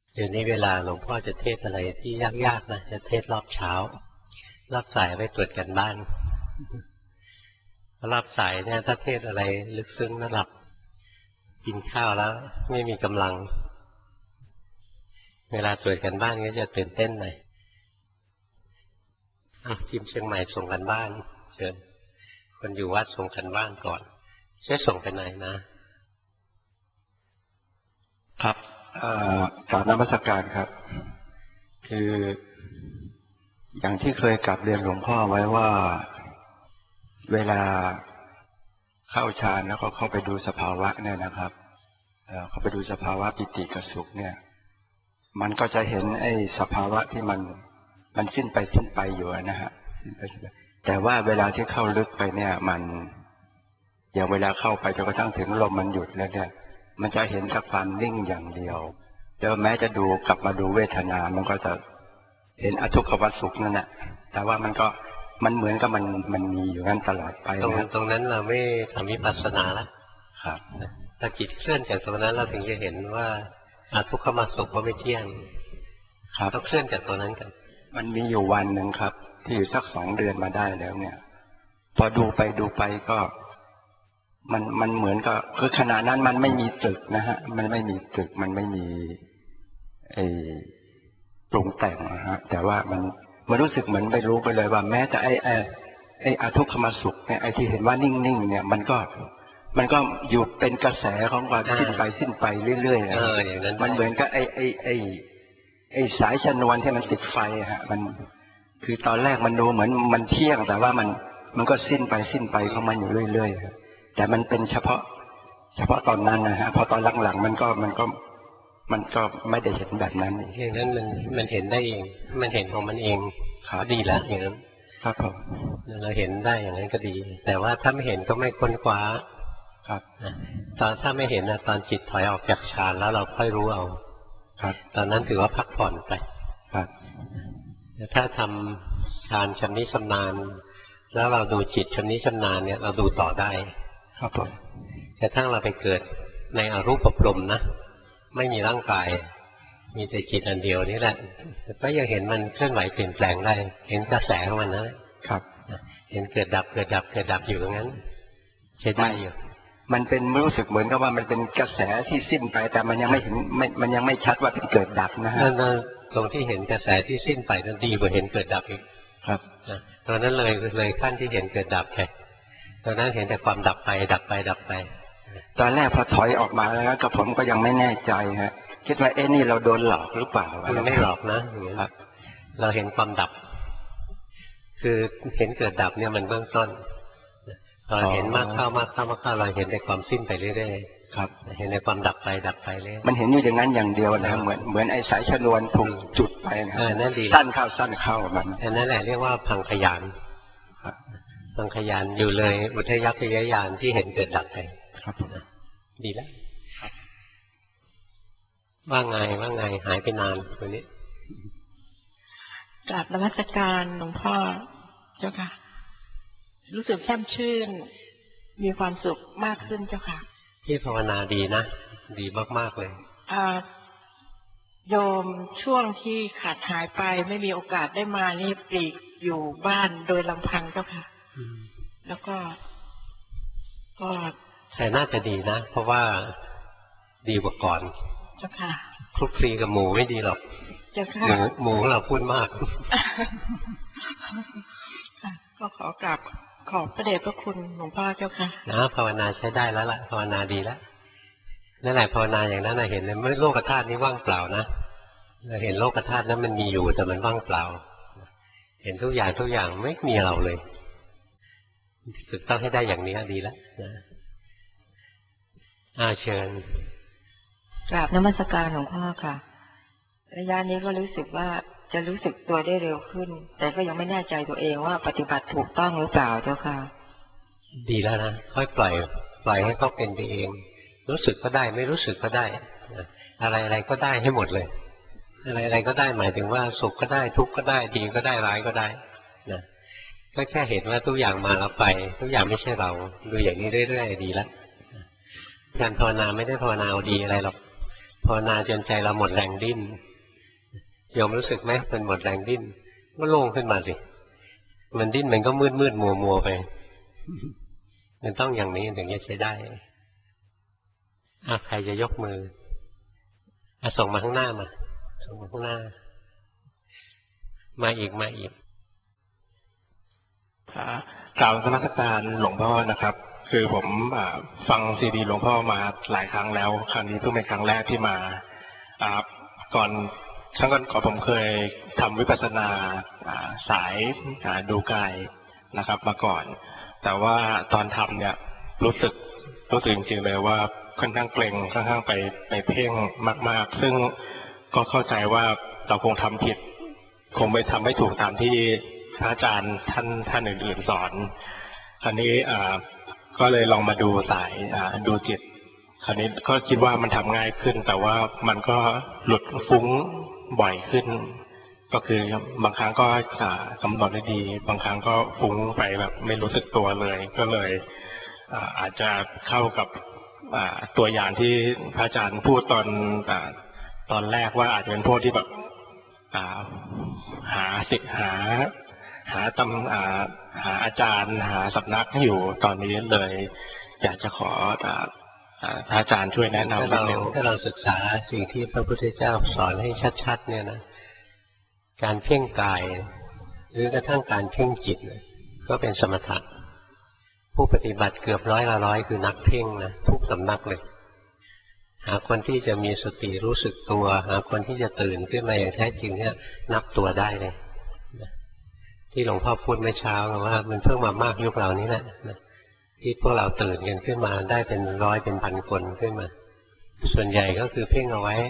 เดี๋ยวนี้เวลาหลวงพ่อจะเทศอะไรที่ยากๆนะจะเทศรอบเช้ารอบสายไว้ตรวจกันบ้านรอบสายเนี่ยถ้าเทศอะไรลึกซึ้งน่าหลับกินข้าวแล้วไม่มีกำลังเวลาตรวจกันบ้านก็จะตื่นเต้นหน่อยทีมเชียงใหม่ส่งกันบ้านเชิญคนอยู่วัดส่งกันบ้านก่อนช่วยส่งไปไหนนะครับกราบนมัสการครับคืออย่างที่เคยกลับเรียนหลวงพ่อไว้ว่าเวลาเข้าฌานแล้วก็เข้าไปดูสภาวะเนี่ยนะครับเข้าไปดูสภาวะปิติกับสุขเนี่ยมันก็จะเห็นไอ้สภาวะที่มันสิ้นไปอยู่นะฮะแต่ว่าเวลาที่เข้าลึกไปเนี่ยมันอย่างเวลาเข้าไปจนกระทั่งถึงลมมันหยุดแล้วเนี่ยมันจะเห็นแต่ความนิ่งอย่างเดียวแล้วแม้จะดูกลับมาดูเวทนามันก็จะเห็นอทุกขมสุขนั่นแหละแต่ว่ามันเหมือนกับมันมีอยู่งั้นตลอดไปตรงนั้นเราไม่ทำวิปัสสนาละครับถ้าจิตเคลื่อนจากตรงนั้นเราถึงจะเห็นว่าอทุกขมสุขก็ไม่เที่ยงครับต้องเคลื่อนจากตรงนั้นกันมันมีอยู่วันหนึ่งครับที่อยู่สัก2 เดือนมาได้แล้วเนี่ยพอดูไปก็มันเหมือนกับคือขณะนั้นมันไม่มีตึกนะฮะมันไม่มีตึกมันไม่มีปรุงแต่งนะฮะแต่ว่ามันรู้สึกเหมือนไม่รู้ไปเลยว่าแม้แต่ไอ้อทุกขมสุขเนี่ยไอ้ที่เห็นว่านิ่งๆเนี่ยมันก็อยู่เป็นกระแสของความสิ้นไปเรื่อยๆมันเหมือนกับไอ้สายชนวนที่มันติดไฟฮะมันคือตอนแรกมันดูเหมือนมันเที่ยงแต่ว่ามันก็สิ้นไปของมันอยู่เรื่อยๆแต่มันเป็นเฉพาะตอนนั้นนะฮะพอตอนหลังๆมันก็ไม่ได้เห็นแบบนั้นอย่างนั้นมันเห็นได้เองมันเห็นของมันเองดีแล้วอย่างนั้นครับผมเราเห็นได้อย่างนั้นก็ดีแต่ว่าถ้าไม่เห็นก็ไม่ค้นคว้าครับถ้าไม่เห็นนะตอนจิตถอยออกจากฌานแล้วเราค่อยรู้เอาครับตอนนั้นถือว่าพักผ่อนไปครับถ้าทำฌานชำนิชำนาญแล้วเราดูจิตชำนิชำนาญเนี่ยเราดูต่อได้ครับผมแต่ถ้าเราไปเกิดในอรูปภพนะไม่มีร่างกายมีแต่จิตอันเดียวนี่แหละก็ยังเห็นมันเคลื่อนไหวเปลี่ยนแปลงได้เห็นกระแสของมันนะครับเห็นเกิดดับอยู่อย่างนั้นใช้ได้อยู่มันเป็นรู้สึกเหมือนกับว่ามันเป็นกระแสที่สิ้นไปแต่มันยังไม่เห็นมันยังไม่ชัดว่าเป็นเกิดดับนะฮะตรงที่เห็นกระแสที่สิ้นไปนั้นดีกว่าเห็นเกิดดับอีกครับตอนนั้นเลยขั้นที่เห็นเกิดดับไปตอนนั้นเห็นแต่ความดับไปตอนแรกพอถอยออกมาแล้วกับผมก็ยังไม่แน่ใจฮะคิดว่านี่เราโดนหลอกหรือเปล่ามันไม่หลอกนะครับเราเห็นความดับคือเห็นเกิดดับเนี่ยมันเบื้องต้นเราเห็นมากเข้าเราเห็นในความสิ้นไปเรื่อยๆครับเห็นในความดับไปเลยมันเห็นอยู่อย่างนั้นอย่างเดียวนะเหมือนไอ้สายชนวนถูกจุดไปนะนั่นดีสั้นเข้ามันนั่นแหละเรียกว่าพังขยานพังขยานอยู่เลยอุทยัพยญาณที่เห็นเกิดดับไปครับดีแล้วว่าไงหายไปนานวันนี้กราบนมัสการหลวงพ่อเจ้าค่ะรู้สึกแช่มชื่นมีความสุขมากขึ้นเจ้าค่ะที่ภาวนาดีนะดีมากๆเลยโยมช่วงที่ขาดหายไปไม่มีโอกาสได้มานี่ปลีกอยู่บ้านโดยลำพังเจ้าค่ะแล้วก็แต่น่าจะดีนะเพราะว่าดีกว่าก่อนเจ้าค่ะคลุกคลีกับหมูไม่ดีหรอกเจ้าค่ะหมูเราพูดมากก็ขอกราบขอบพระเดชพระคุณหลวงพ่อเจ้าค่ะนะภาวนาใช้ได้แล้วล่ะภาวนาดีแล้วนั่นแหละภาวนาอย่างนั้นนะเห็นเลยไม่โลกธาตุนี้ว่างเปล่านะเราเห็นโลกธาตุนั้นมันมีอยู่แต่มันว่างเปล่าเห็นทุกอย่างไม่มีเราเลยฝึกต้องให้ได้อย่างนี้ดีแล้วนะเชิญกราบนมัสการหลวงพ่อค่ะระยะนี้ก็รู้สึกว่าจะรู้สึกตัวได้เร็วขึ้นแต่ก็ยังไม่แน่ใจตัวเองว่าปฏิบัติถูกต้องหรือเปล่าเจ้าค่ะดีแล้วนะค่อยปล่อยให้เขาเป็นไปเองรู้สึกก็ได้ไม่รู้สึกก็ได้อะไรก็ได้ให้หมดเลยอะไรก็ได้หมายถึงว่าสุขก็ได้ทุกข์ก็ได้ดีก็ได้ร้ายก็ได้นะก็แค่เห็นว่าทุกอย่างมาแล้วไปทุกอย่างไม่ใช่เราดูอย่างนี้เรื่อยๆดีแล้วการภาวนาไม่ได้ภาวนาเอาดีอะไรหรอกภาวนาจนใจเราหมดแรงดิ้นโยมรู้สึกไหมมันหมดแรงดิ้นก็โล่งขึ้นมาสิมันดิ้นมันก็มืดมัวไปมันต้องอย่างนี้ถึงจะใช้ได้ใครจะยกมือส่งมาข้างหน้ามาส่งมาข้างหน้ามาอีกกล่าวนมัสการหลวงพ่อนะครับคือผมฟังซีดีหลวงพ่อมาหลายครั้งแล้วครั้งนี้เพิ่งเป็นครั้งแรกที่มาก่อนครั้งก่อนผมเคยทำวิปัสสนาสายดูกายนะครับมาก่อนแต่ว่าตอนทำเนี่ยรู้สึกจริงๆเลยว่าค่อนข้างเกร็งค่อนข้างไปเพ่งมากๆซึ่งก็เข้าใจว่าเราคงทำผิดคงไม่ทำไม่ถูกตามที่พระอาจารย์ท่านอื่นๆสอนคราวนี้ก็เลยลองมาดูสายดูจิตคราวนี้ก็คิดว่ามันทำง่ายขึ้นแต่ว่ามันก็หลุดฟุ้งบ่อยขึ้นก็คือบางครั้งก็กำหนดได้ดีบางครั้งก็ฟุ้งไปแบบไม่รู้สึกตัวเลยก็เลยอาจจะเข้ากับตัวอย่างที่พระอาจารย์พูดตอนแรกว่าอาจจะเป็นพวกที่แบบหาอาจารย์หาสำนักอยู่ตอนนี้เลยอยากจะขอพระอาจารย์ช่วยแนะนำถ้าเราศึกษาสิ่งที่พระพุทธเจ้าสอนให้ชัดๆเนี่ยนะการเพ่งกายหรือกระทั่งการเพ่งจิตก็เป็นสมถะผู้ปฏิบัติเกือบ100 ละ 100คือนักเพ่งนะทุกสำนักเลยหาคนที่จะมีสติรู้สึกตัวหาคนที่จะตื่นขึ้นมาอย่างแท้จริงเนี่ยนับตัวได้เลยที่หลวงพ่อพูดเมื่อเช้าว่ามันเพิ่งมามากยุคเรานี้แหละที่พวกเราตื่นกันขึ้นมาได้เป็นร้อยเป็นพันคนขึ้นมาส่วนใหญ่ก็คือเพ่งเอาไว้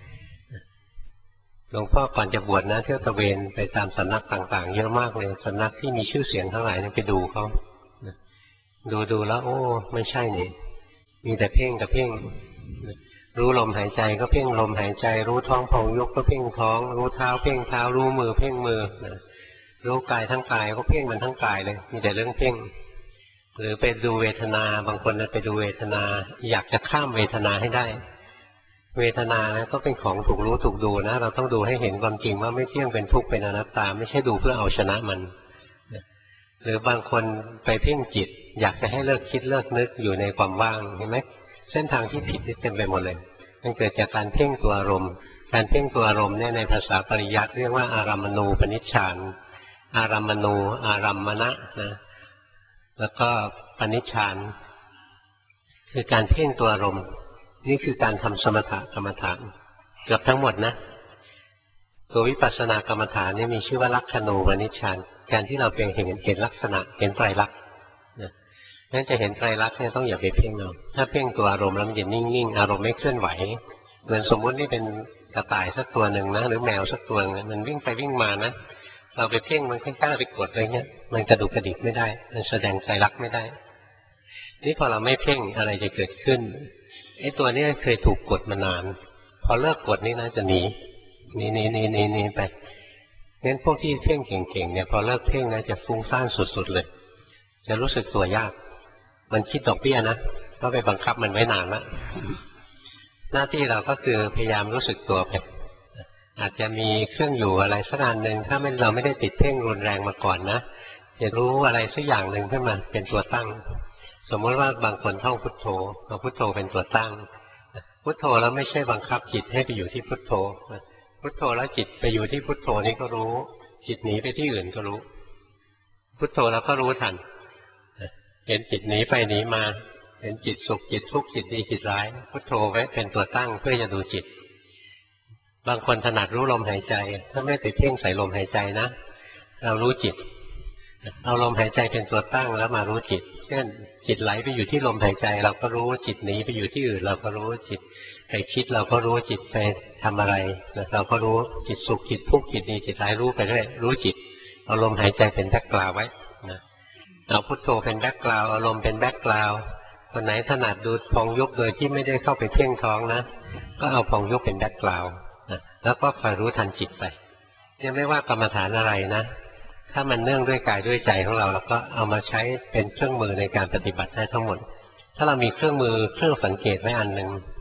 หลวงพ่อก่อนจะบวชนะเที่ยวตะเวนไปตามสำนักต่างๆเยอะมากเลยสำนักที่มีชื่อเสียงทั้งหลายไปดูเขาดูแล้วโอ้ไม่ใช่นี่มีแต่เพ่งกับเพ่งรู้ลมหายใจก็เพ่งลมหายใจรู้ท้องพองยุบก็เพ่งท้องรู้เท้าเพ่งเท้ารู้มือเพ่งมือรู้กายทั้งกายก็เพ่งมันทั้งกายเลยมีแต่เรื่องเพ่งหรือไปดูเวทนาบางคนไปดูเวทนาอยากจะข้ามเวทนาให้ได้เวทนานะก็เป็นของถูกรู้ถูกดูนะเราต้องดูให้เห็นความจริงว่าไม่เที่ยงเป็นทุกข์เป็นอนัตตาไม่ใช่ดูเพื่อเอาชนะมันหรือบางคนไปเพ่งจิตอยากจะให้เลิกคิดเลิกนึกอยู่ในความว่างเห็นไหมเส้นทางที่ผิดเต็มไปหมดเลยมันเกิดจากการเพ่งตัวอารมณ์การเพ่งตัวอารมณ์เนี่ยในภาษาปริยัติเรียกว่าอารัมมณูปนิชฌานอารัมมณูอารัมมณะนะแล้วก็ปณิชฌานคือการเพ่งตัวอารมณ์นี่คือการทำสมถกรรมฐานเกือบทั้งหมดนะตัววิปัสสนากรรมฐานนี่มีชื่อว่าลักขณูปนิชฌานการที่เราเห็นลักษณะเห็นไตรลักษณ์นั้นจะเห็นไตรลักษณ์เนี่ยต้องอย่าไปเพ่งเอาถ้าเพ่งตัวอารมณ์แล้วมันจะนิ่งๆอารมณ์ไม่เคลื่อนไหวเหมือนสมมุตินี่เป็นกระต่ายสักตัวหนึ่งนะหรือแมวสักตัวนึงมันวิ่งไปวิ่งมานะเราไปเพ่งมันกล้าไปกดอะไรเงี้ยมันกระดุกกระดิกไม่ได้มันแสดงไตรลักษณ์ไม่ได้นี่พอเราไม่เพ่งอะไรจะเกิดขึ้นไอ้ตัวนี้เคยถูกกดมานานพอเลิกกดนี่นะจะหนีไปงั้นพวกที่เพ่งเก่งๆเนี่ยพอเลิกเพ่งนะจะฟุ้งซ่านสุดๆเลยจะรู้สึกตัวยากมันคิดดอกเบี้ยนะก็ไปบังคับมันไว้นานละหน้าที่เราก็คือพยายามรู้สึกตัวไปอาจจะมีเครื่องอยู่อะไรสักอันหนึ่งถ้าเราไม่ได้ติดเพ่งรุนแรงมาก่อนนะจะรู้อะไรสักอย่างหนึ่งขึ้นมาเป็นตัวตั้งสมมติว่าบางคนท่องพุทโธเอาพุทโธเป็นตัวตั้งพุทโธแล้วไม่ใช่บังคับจิตให้ไปอยู่ที่พุทโธพุทโธแล้วจิตไปอยู่ที่พุทโธนี่ก็รู้จิตหนีไปที่อื่นก็รู้พุทโธแล้วก็รู้ทันเห็นจิตหนีไปหนีมาเห็นจิตสุขจิตทุกข์จิตดีจิตร้ายพุทโธไว้เป็นตัวตั้งเพื่อจะดูจิตบางคนถนัดรู้ลมหายใจถ้าไม่ติดเพ่งใส่ลมหายใจนะเรารู้จิตเอาลมหายใจเป็นตัวตั้งแล้วมารู้จิตเช่นจิตไหลไปอยู่ที่ลมหายใจเราก็รู้จิตหนีไปอยู่ที่อื่นเราก็รู้จิตไปคิดเราก็รู้จิตไปทำอะไรเราก็รู้จิตสุขจิตทุกข์จิตดีจิตร้ายรู้ไปเรื่อยรู้จิตเอาลมหายใจเป็นแบ็คกราวด์ไว้นะเอาพุทโธเป็นแบ็คกราวด์เอาลมเป็นแบ็คกราวด์คนไหนถนัดดูพองยุบโดยที่ไม่ได้เข้าไปเพ่งท้องนะก็เอาพองยุบเป็นแบ็คกราวด์แล้วก็คอยรู้ทันจิตไปยังไม่ว่ากรรมฐานอะไรนะถ้ามันเนื่องด้วยกายด้วยใจของเราก็เอามาใช้เป็นเครื่องมือในการปฏิบัติได้ทั้งหมดถ้าเรามีเครื่องมือเครื่องสังเกตไว้อันหนึ่ง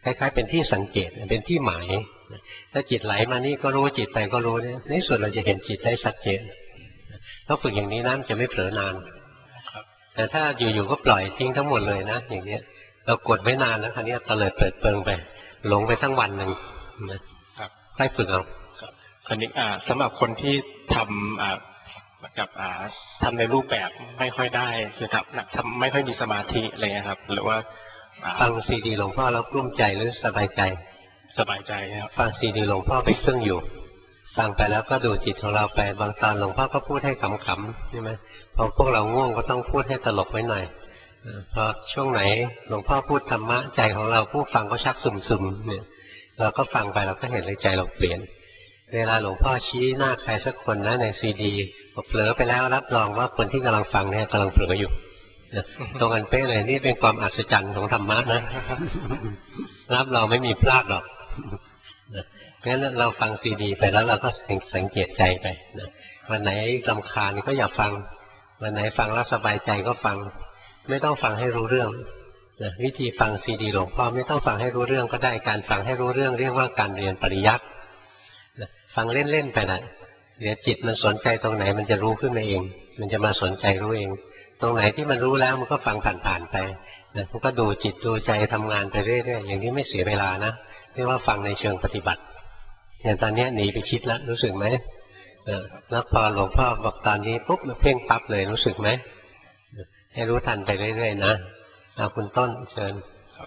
ล้ายๆเป็นที่สังเกตเป็นที่หมายถ้าจิตไหลมานี่ก็รู้จิตไปก็รู้เนี่ยในส่วนเราจะเห็นจิตได้ชัดเจนต้องฝึกอย่างนี้นะจะไม่เผลอนานแต่ถ้าอยู่ๆก็ปล่อยทิ้งทั้งหมดเลยนะอย่างนี้เรากดไม่นานนะคราวนี้เตลิดเปิดเปิงไปหลงไปทั้งวันหนึ่งนะครับค่อยฝึกเอาคราวนี้สำหรับคนที่ทำกับทำในรูปแบบไม่ค่อยได้คือทำไม่ค่อยมีสมาธิอะไรเงี้ยครับหรือว่าฟังซีดีหลวงพ่อแล้วกลุ้มใจหรือสบายใจสบายใจครับฟังซีดีหลวงพ่อไปเครื่องอยู่ฟังไปแล้วก็ดูจิตของเราไปบางตอนหลวงพ่อก็พูดให้ขำๆใช่ไหมพอพวกเราง่วงก็ต้องพูดให้ตลกไว้หน่อยพอช่วงไหนหลวงพ่อพูดธรรมะใจของเราผู้ฟังก็ชักซึมๆเนี่ยเราก็ฟังไปเราก็เห็นเลยใจเราเปลี่ยนเวลาหลวงพ่อชี้หน้าใครสักคนนะในซีดีเผลอไปแล้วรับรองว่าคนที่กำลังฟังเนี่ยกำลังเผลออยู่ตรงกันเป๊ะเลยนี่เป็นความอัศจรรย์ของธรรมะนะรับเราไม่มีพลาดหรอกงั้นเราฟังซีดีไปแล้วเราก็สังเกตใจไปนะวันไหนรำคาญก็อย่าฟังวันไหนฟังแล้วสบายใจก็ฟังไม่ต้องฟังให้รู้เรื่องนะวิธีฟังซีดีหลวงพ่อไม่ต้องฟังให้รู้เรื่องก็ได้การฟังให้รู้เรื่องเรียกว่าการเรียนปริยัตินะฟังเล่นๆไปนะเดี๋ยวจิตมันสนใจตรงไหนมันจะรู้ขึ้นมาเองมันจะมาสนใจรู้เองตรงไหนที่มันรู้แล้วมันก็ฟังผ่านๆไปนะมันก็ดูจิตดูใจทำงานไปเรื่อยๆอย่างนี้ไม่เสียเวลานะเรียกว่าฟังในเชิงปฏิบัติอย่างตอนนี้หนีไปคิดแล้วรู้สึกไหมแล้วพอหลวงพ่อบอกตอนนี้ปุ๊บเพ่งปั๊บเลยรู้สึกไหมให้รู้ทันไปเรื่อยๆนะเอาคุณต้นเชิญ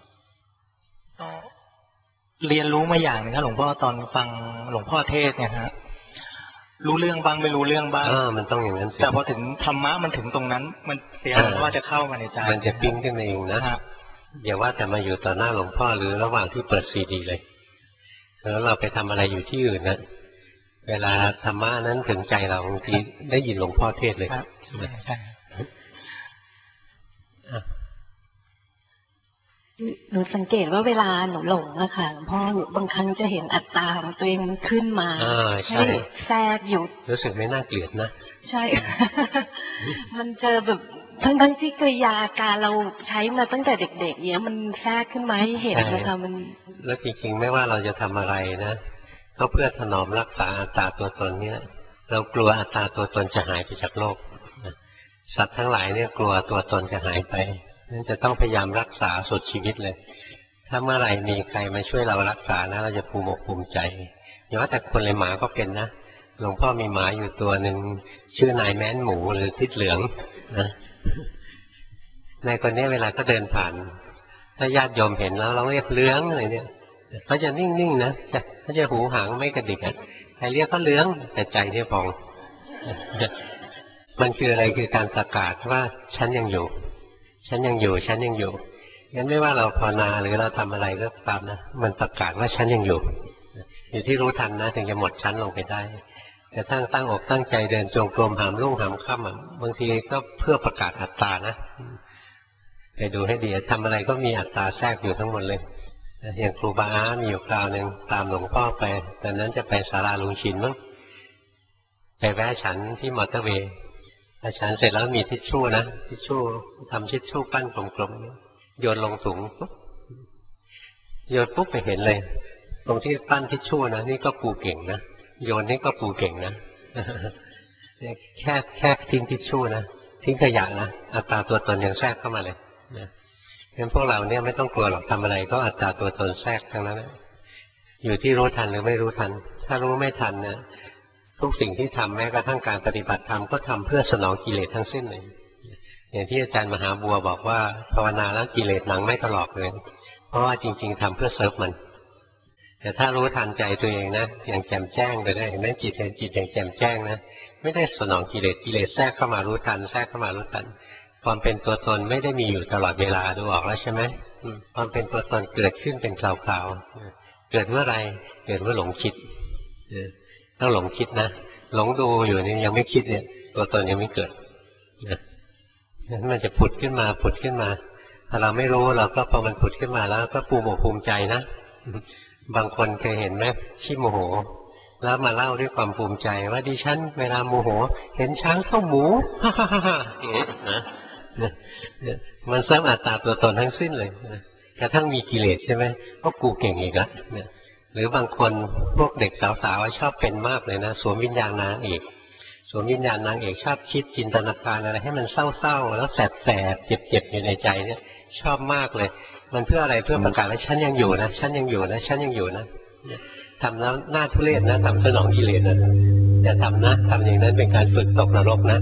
เรียนรู้มาอย่างนึงครับหลวงพ่อตอนฟังหลวงพ่อเทศเนี่ยฮะรู้เรื่องบ้างไม่รู้เรื่องบ้างมันต้องอย่างนั้นแต่พอถึงธรรมะมันถึงตรงนั้นมันเสียว่าจะเข้ามาในใจมันจะปิ้งขึ้นมาเองนะอย่าว่าแต่มาอยู่ต่อหน้าหลวงพ่อหรือระหว่างที่เปิดซีดีเลยแล้วเราไปทำอะไรอยู่ที่อื่นนะเวลาธรรมะนั้นถึงใจเราบางทีได้ยินหลวงพ่อเทศเลยหนูสังเกตว่าเวลาหนูหลงอะค่ะหลวงพ่อบางครั้งจะเห็นอัตตาของตัวเองมันขึ้นมาให้แทรกอยู่รู้สึกไม่น่าเกลียดนะใช่ มันเจอแบบทั้งที่กริยาการเราใช้มาตั้งแต่เด็กๆเนี้ยมันแทรกขึ้นมาให้เห็นนะคะมันแล้วจริงๆไม่ว่าเราจะทำอะไรนะก็เพื่อถนอมรักษาอัตตาตัวตนเนี่ยเรากลัวอัตตาตัวตนจะหายไปจากโลกสัตว์ทั้งหลายเนี่ยกลัวตัวตนจะหายไปนั่นจะต้องพยายามรักษาสุดชีวิตเลยถ้าเมื่อไหร่มีใครมาช่วยเรารักษานะเราจะภูมิอกภูมิใจอย่าว่าแต่คนเลยหมาก็เป็นนะหลวงพ่อมีหมาอยู่ตัวหนึ่งชื่อนายแม้นหมูหรือทิศเหลืองนะนายคนนี้เวลาก็เดินผ่านถ้าญาติโยมเห็นแล้วเราเรียกเลื้องอะไรเนี่ยเขาจะนิ่งๆนะเขาจะหูหางไม่กระดิกอ่ะใครเรียกก็เลื้องแต่ใจเนี่ยพองมันคืออะไรคือการประกาศว่าฉันยังอยู่ฉันยังอยู่ฉันยังอยู่งั้นไม่ว่าเราภาวนาหรือเราทำอะไรก็ตามนะมันประกาศว่าฉันยังอยู่อยู่ที่รู้ทันนะถึงจะหมดชั้นลงไปได้แต่ตั้งอกตั้งใจเดินจงกรมหามรุ่งหามค่ำบางทีก็เพื่อประกาศอัตตานะไปดูให้ดีทำอะไรก็มีอัตตาแทรกอยู่ทั้งหมดเลยอย่างครูบาอามีอยู่คราวหนึ่งตามหลวงพ่อไปตอนนั้นจะไปศาลาลุงชินมั้งไปแวะฉันที่มอเตอร์เวย์ฉันเสร็จแล้วมีทิชชู่นะทิชชู่ทำทิชชู่ปั้นกลมๆโยนลงถุงโยนปุ๊บไปเห็นเลยตรงที่ปั้นทิชชู่นะนี่ก็ปูเก่งนะโยนนี่ก็ปูเก่งนะแค่ทิ้งทิชชู่นะทิ้งขยะนะอัตตาตัวตนยังแทรกเข้ามาเลยนะงั้นพวกเราเนี่ยไม่ต้องกลัวหรอกทำอะไรก็อัตตาตัวตนแทรกทั้งนั้นอยู่ที่รู้ทันหรือไม่รู้ทันถ้ารู้ไม่ทันนะทุกสิ่งที่ทำแม้กระทั่งการปฏิบัติธรรมก็ทำเพื่อสนองกิเลสทั้งสิ้นเลยอย่างที่อาจารย์มหาบัวบอกว่าภาวนาแล้วกิเลสหนังไม่ตลอดเลยเพราะว่าจริงๆทำเพื่อเซิร์ฟมันแต่ถ้ารู้ทันใจตัวเองนะอย่างแจ่มแจ้งไปได้เห็นไหมจิตเห็นจิตอย่างแจ่มแจ้งนะไม่ได้สนองกิเลสแทรกเข้ามารู้ทันแทรกเข้ามารู้ทันความเป็นตัวตนไม่ได้มีอยู่ตลอดเวลาดูออกแล้วใช่ไหมความเป็นตัวตนเกิดขึ้นเป็นคราวๆเกิดเมื่อไรเกิดเมื่อหลงคิดต้องหลงคิดนะหลงดูอยู่นี่ยังไม่คิดเนี่ยตัวตนยังไม่เกิดนะนั้นมันจะผุดขึ้นมาถ้าเราไม่รู้เราก็พอมันผุดขึ้นมาแล้วก็ภูมิอกภูมิใจนะบางคนเคยเห็นไหมขี้โมโหแล้วมาเล่าด้วยความภูมิใจว่าดิฉันเวลาโมโหเห็นช้างเข้าหมูอย่างนี้นะมันสร้างอัตตาตัวตนทั้งสิ้นเลยแทกระทั่งมีกิเลสใช่ไหมก็กูเก่งอีกละเนี่ยหรือบางคนพวกเด็กสาวๆชอบเป็นมากเลยนะสวมวิญญาณนางเอกสวมวิญญาณนางเอกชอบคิดจินตนาการอะไรให้มันเศร้าๆแล้วแสบๆเจ็บๆอยู่ในใจเนี่ยชอบมากเลยมันเพื่ออะไรเพื่อประกาศว่าฉันยังอยู่นะฉันยังอยู่นะฉันยังอยู่นะทำแล้วหน้าทุเรศนะทำสนองกิเลสนะอย่าทำนะทำอย่างนั้นเป็นการฝึกตกนรกนะ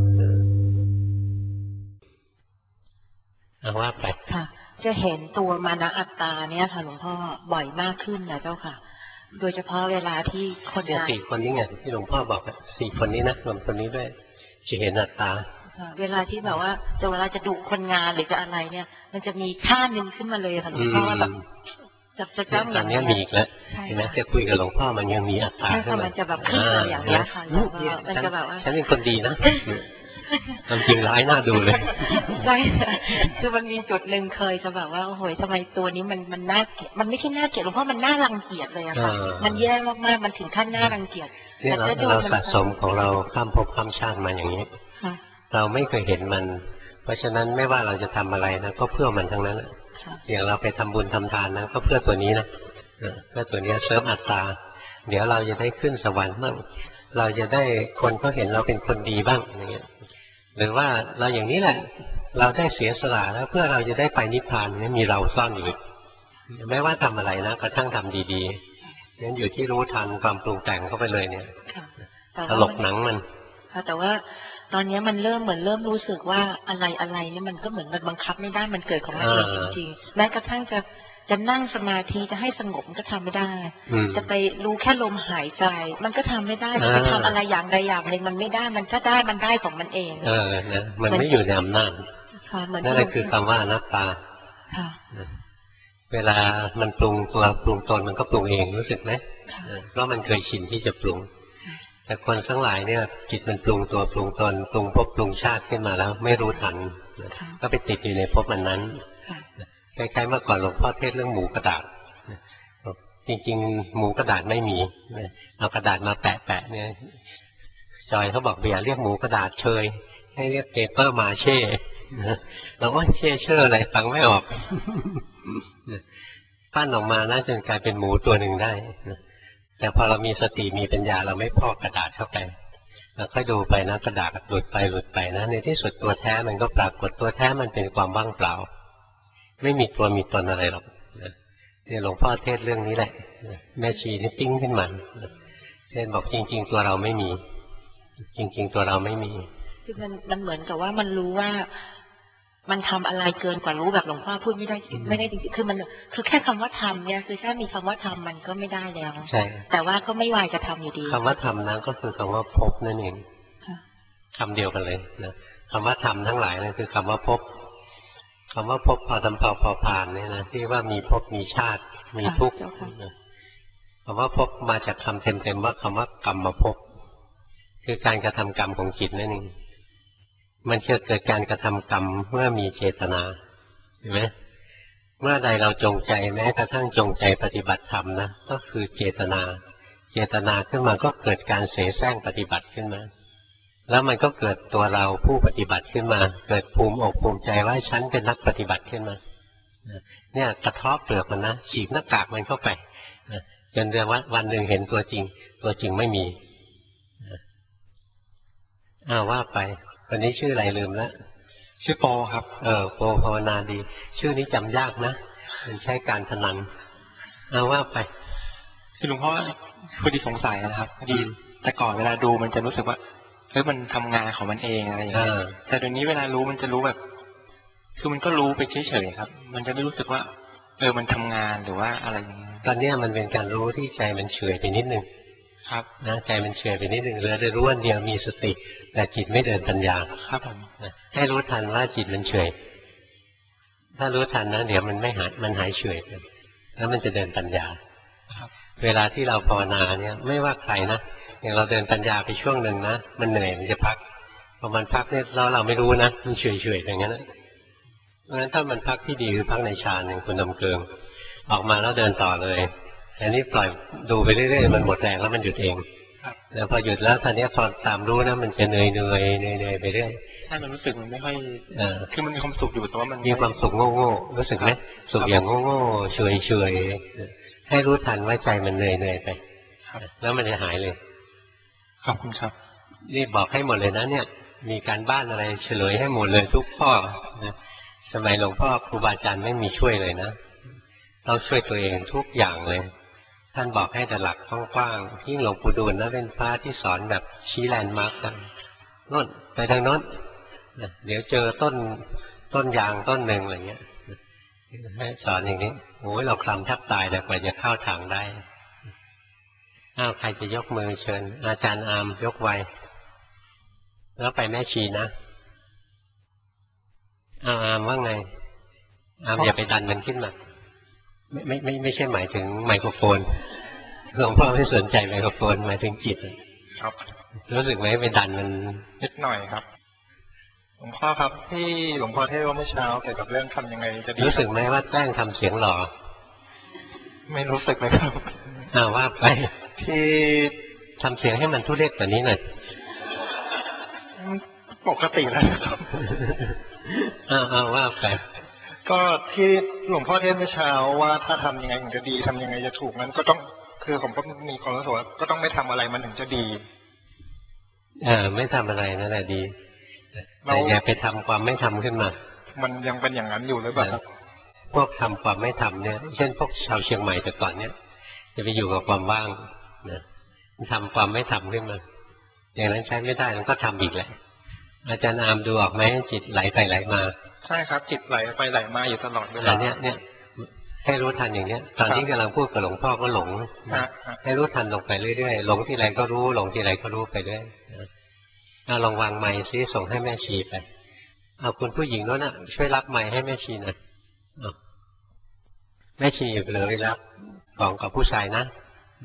เอาว่าไปค่ะจะเห็นตัวมานะอัตตาเนี่ยค่ะหลวงพ่อบ่อยมากขึ้นนะเจ้าค่ะโดยเฉพาะเวลาที่คนเนี่ย4 คนนี้ไงที่หลวงพ่อบอก4 คนนี้นะรวมคนนี้ด้วยจะเห็นอัตตาเวลาที่แบบว่าเวลาจะดุคนงานหรือจะอะไรเนี่ยมันจะมีท่านึงขึ้นมาเลยค่ะหลวงพ่อว่าแบบจะจ้องตอนนี้มีอีกแล้วเห็นไหมจะคุยกับหลวงพ่อมันยังมีอัตตาขึ้นมามันจะแบบขึ้นมาอย่างนี้ค่ะมันจะแบบว่าฉันเป็นคนดีนะความจริงร้ายน่าดูเลยใช่คือมันมีจุดหนึ่งเคยจะแบบว่าโอ้โหทำไมตัวนี้มันน่ามันไม่ใช่น่าเกลียดหลวงพ่อมันน่ารังเกียจเลยอะค่ะมันแย่มากๆมันถึงขั้นน่ารังเกียจเนี่ยเราสะสมของเราข้ามภพข้ามชาติมาอย่างนี้เราไม่เคยเห็นมันเพราะฉะนั้นไม่ว่าเราจะทำอะไรนะก็เพื่อมันทั้งนั้นอย่างเราไปทำบุญทำทานนะก็เพื่อตัวนี้นะเพื่อตัวนี้เสริมอัตตาเดี๋ยวเราจะได้ขึ้นสวรรค์บ้างเราจะได้คนเขาเห็นเราเป็นคนดีบ้างอย่างเงี้ยหรือว่าเราอย่างนี้แหละเราได้เสียสละแล้วเพื่อเราจะได้ไปนิพพานนี่มีเราซ่อนอยู่ไม่ว่าทำอะไรนะกระทั่งทำดีๆนั้นอยู่ที่รู้ทันความปรุงแต่งเข้าไปเลยเนี่ยตลกหนังมันแต่ว่าตอนนี้มันเริ่มรู้สึกว่าอะไรเนี่ยมันก็เหมือนมันบังคับไม่ได้มันเกิดของมันเองจริงๆแม้กระทั่งจะนั่งสมาธิจะให้สงบมันก็ทำไม่ได้จะไปรู้แค่ลมหายใจมันก็ทำไม่ได้จะไปทำอะไรอย่างใดอย่างหนึ่งมันไม่ได้มันก็ได้มันได้ของมันเองนะมันไม่อยู่ในอำนาจนั่นแหละคือคำว่าอนัตตาเวลามันปรุงตัวปรุงตนมันก็ปรุงเองรู้สึกไหมเพราะมันเคยชินที่จะปรุงแต่คนทั้งหลายเนี่ยจิตมันปรุงตัวปรุงตนปรุงภพปรุงชาติขึ้นมาแล้วไม่รู้ทันก็ไปติดอยู่ในภพมันนั้นคล้ายๆเมื่อก่อนหลวงพ่อเทศเรื่องหมูกระดาษจริงๆหมูกระดาษไม่มีเอากระดาษมาแปะเนี่ยจอยเขาบอกอย่าเรียกหมูกระดาษเชยให้เรียกเปเปอร์มาเช่เราว่าเช่อะไรฟังไม่ออกปั้นออกมาน่าจะกลายเป็นหมูตัวหนึ่งได้แต่พอเรามีสติมีปัญญาเราไม่พอกกระดาษเข้าไปเราค่อยดูไปนะกระดาษหลุดไปนะในที่สุดตัวแท้มันก็ปรากฏตัวแท้มันเป็นความว่างเปล่าไม่มีตัวมีตนอะไรหรอกเนี่ยหลวงพ่อเทศเรื่องนี้แหละแม่ชีนี่ติ้งขึ้นมาเทศบอกจริงๆตัวเราไม่มีจริงๆตัวเราไม่มีคือมันเหมือนกับว่ามันรู้ว่ามันทำอะไรเกินกว่ารู้แบบหลวงพ่อพูดไม่ได้จริงๆคือมันคือแค่คำว่าทำเนี่ยคือแค่มีคำว่าทำมันก็ไม่ได้แล้วใช่แต่ว่าก็ไม่วายจะทำอยู่ดีคำว่าทำนั้นก็คือคำว่าพบนั่นเองคำเดียวกันเลยนะคำว่าทำทั้งหลายนั่นคือคำว่าพบคำว่าพบพอทำพอผ่านเนี่ยนะที่ว่ามีพบมีชาติมีทุกข์คำว่าพบมาจากคำเต็มๆว่าคำว่ากรรมมาพบคือการกระทำกรรมของจิตนั่นเองมันจะเกิดการกระทำกรรมเมื่อมีเจตนาเห็นไหมเมื่อใดเราจงใจแม้กระทั่งจงใจปฏิบัติธรรมนะก็คือเจตนาขึ้นมาก็เกิดการเสแสร้งปฏิบัติขึ้นมาแล้วมันก็เกิดตัวเราผู้ปฏิบัติขึ้นมาเกิดภูมิอกภูมิใจว่าฉันเป็นนักปฏิบัติขึ้นมาเนี่ยกระเทาะเปลือกมันนะฉีกหน้ากากมันเข้าไปจนเรื่องวันหนึ่งเห็นตัวจริงไม่มีว่าไปวันนี้ชื่ออะไรลืมแล้วชื่อโปครับโปภาวนาดีชื่อนี้จำยากนะมันใช้การพนันว่าไปคือหลวงพ่อพอดีสงสัยนะครับพอดีแต่ก่อนเวลาดูมันจะรู้สึกว่ามันทำงานของมันเองอะไรอย่างเงี้ยแต่เดี๋ยวนี้เวลารู้มันจะรู้แบบคือมันก็รู้ไปเฉยๆครับมันจะไม่รู้สึกว่ามันทำงานหรือว่าอะไรอย่างเงี้ยตอนนี้มันเป็นการรู้ที่ใจมันเฉยไปนิดนึงครับนะใจมันเฉยไปนิดนึงเลยได้รู้ว่าเดียวมีสติแต่จิตไม่เดินปัญญาครับผมให้รู้ทันว่าจิตมันเฉยถ้ารู้ทันนะเดี๋ยวมันไม่หายมันหายเฉยแล้วมันจะเดินปัญญาเวลาที่เราภาวนาเนี่ยไม่ว่าใครนะอย่างเราเดินปัญญาไปช่วงหนึ่งนะมันเหนื่อยมันจะพักพอมันพักเนี่ยเราไม่รู้นะมันเฉยๆอย่างนั้นเพราะฉะนั้นถ้ามันพักที่ดีคือพักในฌานอย่างคุณดำเกิงออกมาแล้วเดินต่อเลยอันนี้ปล่อยดูไปเรื่อยๆมันหมดแรงแล้วมันหยุดเองแล้วพอหยุดแล้วท่านี้พอตามรู้นะมันจะเหนื่อยไปเรื่อยใช่มันรู้สึกมันไม่ค่อยคือมันมีความสุขอยู่แต่ว่ามันมีความสุขโง่ๆรู้สึกไหมสุขอย่างโง่ๆเฉยๆให้รู้ทันว่าใจมันเหนื่อยๆไปแล้วมันจะหายเลยขอบคุณครับนี่บอกให้หมดเลยนะเนี่ยมีการบ้านอะไรเฉลยให้หมดเลยทุกข้อนะสมัยหลวงพ่อครูบาอาจารย์ไม่มีช่วยเลยนะต้องช่วยตัวเองทุกอย่างเลยท่านบอกให้แต่หลักกว้างๆยิ่งหลวงปู่ดูลนะเป็นพระที่สอนแบบชี้แลนด์มาร์กกันโน่นไปทางโน้นเดี๋ยวเจอต้นยางต้นหนึ่งอะไรเงี้ยให้สอนอย่างนี้โอ้ยเราคลำแทบตายแต่กว่าจะเข้าทางได้ใครจะยกมือเชิญอาจารย์อามยกไวแล้วไปแม่ชีนะอามว่าไงอามอย่าไปดันมันขึ้นมาไม่ใช่หมายถึงไมโครโฟนหลวงพ่อไม่สนใจไมโครโฟนหมายถึงจิตครับรู้สึกไหมไปดันมันนิดหน่อยครับหลวงพ่อครับที่หลวงพ่อเทศว่าเมื่อเช้าเกี่ยวกับเรื่องทำยังไงจะดีรู้สึกไหมว่าแกล้งทำเสียงหล่อไม่รู้สึกเลยครับว่าไปที่ทำเสียงให้มันทุเรศกว่านี้หน่อยปกติแล้วครับว่าไปก็ที่หลวงพ่อเทศน์เมื่อเช้าว่าถ้าทำยังไงถึงจะดีทำยังไงจะถูกนั้นก็ต้องคือผมก็มีความรู้สึกว่าก็ต้องไม่ทำอะไรมันถึงจะดีไม่ทำอะไรนั่นแหละดีแต่อย่าไปทำความไม่ทำขึ้นมามันยังเป็นอย่างนั้นอยู่หรือเปล่าครับพวกทำความไม่ทำเนี่ยเช่นพวกชาวเชียงใหม่แต่ก่อนเนี่ยจะไปอยู่กับความว่างนะทำความไม่ทำขึ้นมาอย่างนั้นใช้ไม่ได้มันก็ทำอีกแหละอาจารย์อามดูออกไหมจิตไหลไปไหลมาใช่ครับจิตไหลไปไหลมาอยู่ตลอดเวลาเนี่ยให้รู้ทันอย่างเนี้ยตอนที่กำลังพูดกับหลวงพ่อก็หลงให้รู้ทันลงไปเรื่อยๆหลงที่ไรก็รู้หลงที่ไรก็รู้ไปเรื่อยลองวางไมค์ซิส่งให้แม่ชีไปเอาคุณผู้หญิงโน้นนะช่วยรับไมค์ให้แม่ชีหน่อยแม่ชีอยู่เลยรับของกับผู้ชายนะ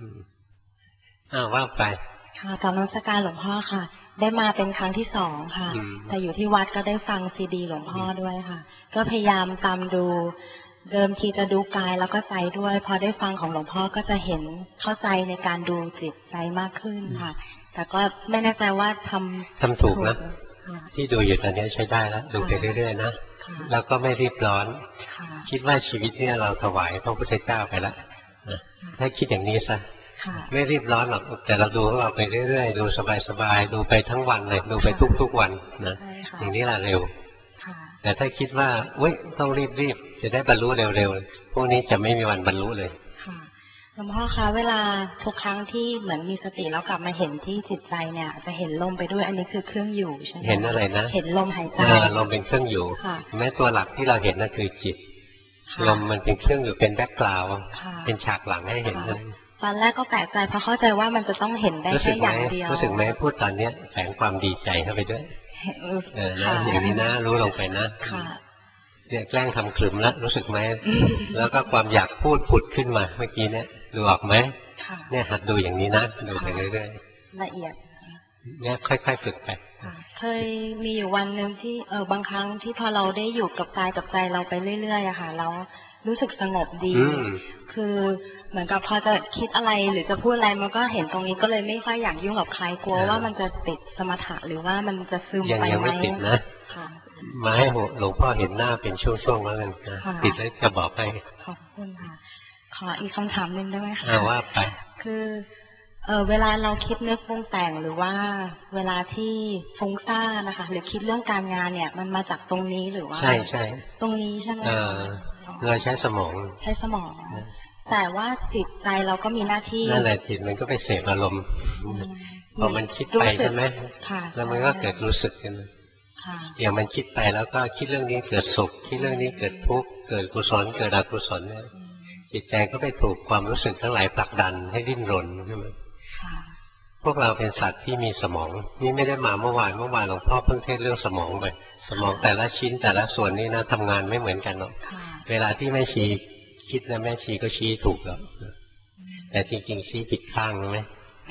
ว่าไปค่ะกราบนมัสการหลวงพ่อค่ะได้มาเป็นครั้งที่2ค่ะแต่อยู่ที่วัดก็ได้ฟังซีดีหลวงพ่อด้วยค่ะก็พยายามตามดูเดิมทีจะดูกายแล้วก็ใจด้วยพอได้ฟังของหลวงพ่อก็จะเห็นเข้าใจในการดูจิตใจมากขึ้นค่ะแต่ก็ไม่แน่ใจว่าทำถูกนะที่ดูอยู่ตอนนี้ใช้ได้แล้วดูไปเรื่อยๆนะแล้วก็ไม่รีบร้อนคิดว่าชีวิตเนี่ยเราถวายพระพุทธเจ้าไปแล้วถ้าคิดอย่างนี้ซะไม่รีบร้อนหรอกแต่เราดูของเราไปเรื่อยๆดูสบายๆดูไปทั้งวันเลยดูไปทุกๆวันนะอย่างนี้แหละเร็วแต่ถ้าคิดว่าต้องรีบจะได้บรรลุเร็วๆพวกนี้จะไม่มีวันบรรลุเลยหลวงพ่อคะเวลาทุกครั้งที่เหมือนมีสติแล้วกลับมาเห็นที่จิตใจเนี่ยจะเห็นลมไปด้วยอันนี้คือเครื่องอยู่ใช่ไหมเห็นอะไรนะเห็นลมหายใจลมเป็นเครื่องอยู่แม้ตัวหลักที่เราเห็นนั่นคือจิตลมมันเป็นเครื่องอยู่เป็นแบ็คกราวด์เป็นฉากหลังให้เห็นเลยตอนแรกก็แปลกใจเพราะเข้าใจว่ามันจะต้องเห็นได้แค่อย่างเดียวรู้สึกไหมพูดตอนนี้แฝงความดีใจเข้าไปด้วยนะอย่างนี้นะรู้ลงไปนะเนี่ยแกล้งทำคลึมแล้วรู้สึกไหมแล้วก็ความอยากพูดผุดขึ้นมาเมื่อกี้เนี่ยดูออกไหมเนี่ยหัดดูอย่างนี้นะดูไปเรื่อยๆละเอียดเนี่ยค่อยๆฝึกไปเคยมีอยู่วันหนึ่งที่บางครั้งที่พอเราได้อยู่กับกายกับใจเราไปเรื่อยๆอะค่ะแล้วรู้สึกสงบดีคือเหมือนกับพอจะคิดอะไรหรือจะพูดอะไรมันก็เห็นตรงนี้ก็เลยไม่ค่อยอยากยุ่งกับใครกลัวว่ามันจะติดสมถะหรือว่ามันจะซึมไปไหมยังไม่ติดนะมาให้หลวงพ่อเห็นหน้าเป็นช่วงๆแล้วกันนะติดแล้วจะบอกให้ขอบคุณค่ะขออีกคำถามหนึ่งได้ไหมคะว่าไปคือเวลาเราคิดนึกปรุงแต่งหรือว่าเวลาที่ฟุ้งซ่านนะคะหรือคิดเรื่องการงานเนี่ยมันมาจากตรงนี้หรือว่าใช่ตรงนี้ใช่ไหมเราใช้สมองแต่ว่าจิตใจเราก็มีหน้าที่นั่นแหละจิตมันก็ไปเสพอารมณ์พอมันคิดไปใช่ไหมแล้วมันก็เกิดรู้สึกกันอย่างมันคิดไปแล้วก็คิดเรื่องนี้เกิดสุขคิดเรื่องนี้เกิดทุกข์เกิดกุศลเกิดอกุศลเนี่ยจิตใจก็ไปถูกความรู้สึกทั้งหลายผลักดันให้ดิ้นรนใช่ไหมพวกเราเป็นสัตว์ที่มีสมองนี่ไม่ได้มาเมื่อวานหลวงพ่อเพิ่งเทศเรื่องสมองไปสมองแต่ละชิ้นแต่ละส่วนนี่นะทำงานไม่เหมือนกันหรอกเวลาที่แม่ชีคิดนะแม่ชีก็ชี้ถูกแล้วแต่จริงๆชี้ผิดข้างไหม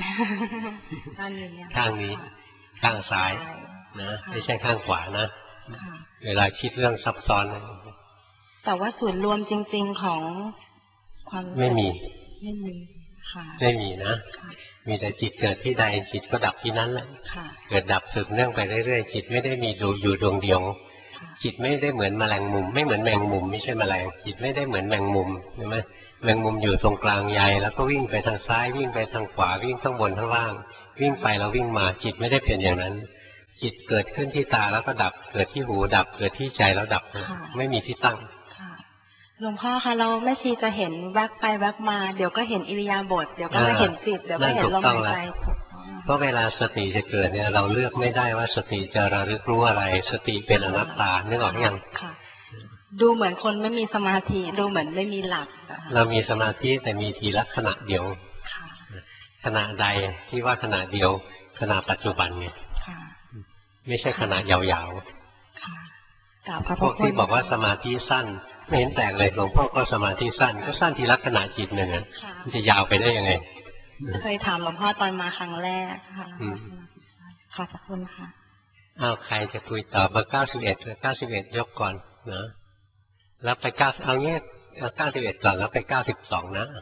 ข้างนี้ข้างซ้ายนะไม่ใช่ข้างขวานะเวลาคิดเรื่องซับซ้อนแต่ว่าส่วนรวมจริงๆของความไม่มีไม่มีนะมีแต่จิตเกิดที่ใดจิตก็ดับที่นั้นแหละเกิดดับสืบเนื่องไปเรื่อยๆจิตไม่ได้มีอยู่ดวงเดียวจิตไม่ได้เหมือนแมลงมุมไม่เหมือนแมงมุมไม่ใช่แมลงจิตไม่ได้เหมือนแมงมุมใช่ไหมแมงมุมอยู่ตรงกลางใยแล้วก็วิ่งไปทางซ้ายวิ่งไปทางขวาวิ่งข้างบนข้างล่างวิ่งไปแล้ววิ่งมาจิตไม่ได้เป็นอย่างนั้นจิตเกิดขึ้นที่ตาแล้วก็ดับเกิดที่หูดับเกิดที่ใจแล้วดับไม่มีที่ตั้งหลวงพ่อคะเราแม่ชีจะเห็นแวบไปแวบมาเดี๋ยวก็เห็นอิริยาบถเดี๋ยวก็เห็นจิตเดี๋ยวก็เห็นลมหายใจเพราะเวลาสติจะเกิดเนี่ยเราเลือกไม่ได้ว่าสติจะระลึกรู้อะไรสติเป็นอนัตตานึกออกยังดูเหมือนคนไม่มีสมาธิดูเหมือนไม่มีหลักเรามีสมาธิแต่มีทีละขณะเดียวขณะใดที่ว่าขณะเดียวขณะปัจจุบันเนี่ยไม่ใช่ขณะยาวๆพวกที่บอกว่าสมาธิสั้นไม่เห็นแตกเลยหลวงพ่อก็สมาธิสั้นก็สั้นทีละขณะจิตหนึ่งมันจะยาวไปได้ยังไงเคยถามหลวงพ่อตอนมาครั้งแรกค่ะขอบคุณค่ะใครจะคุยต่อเบอร์91ยกก่อนนะแล้วไปเอาเงี้ย91ก่อนแล้วไป92นะ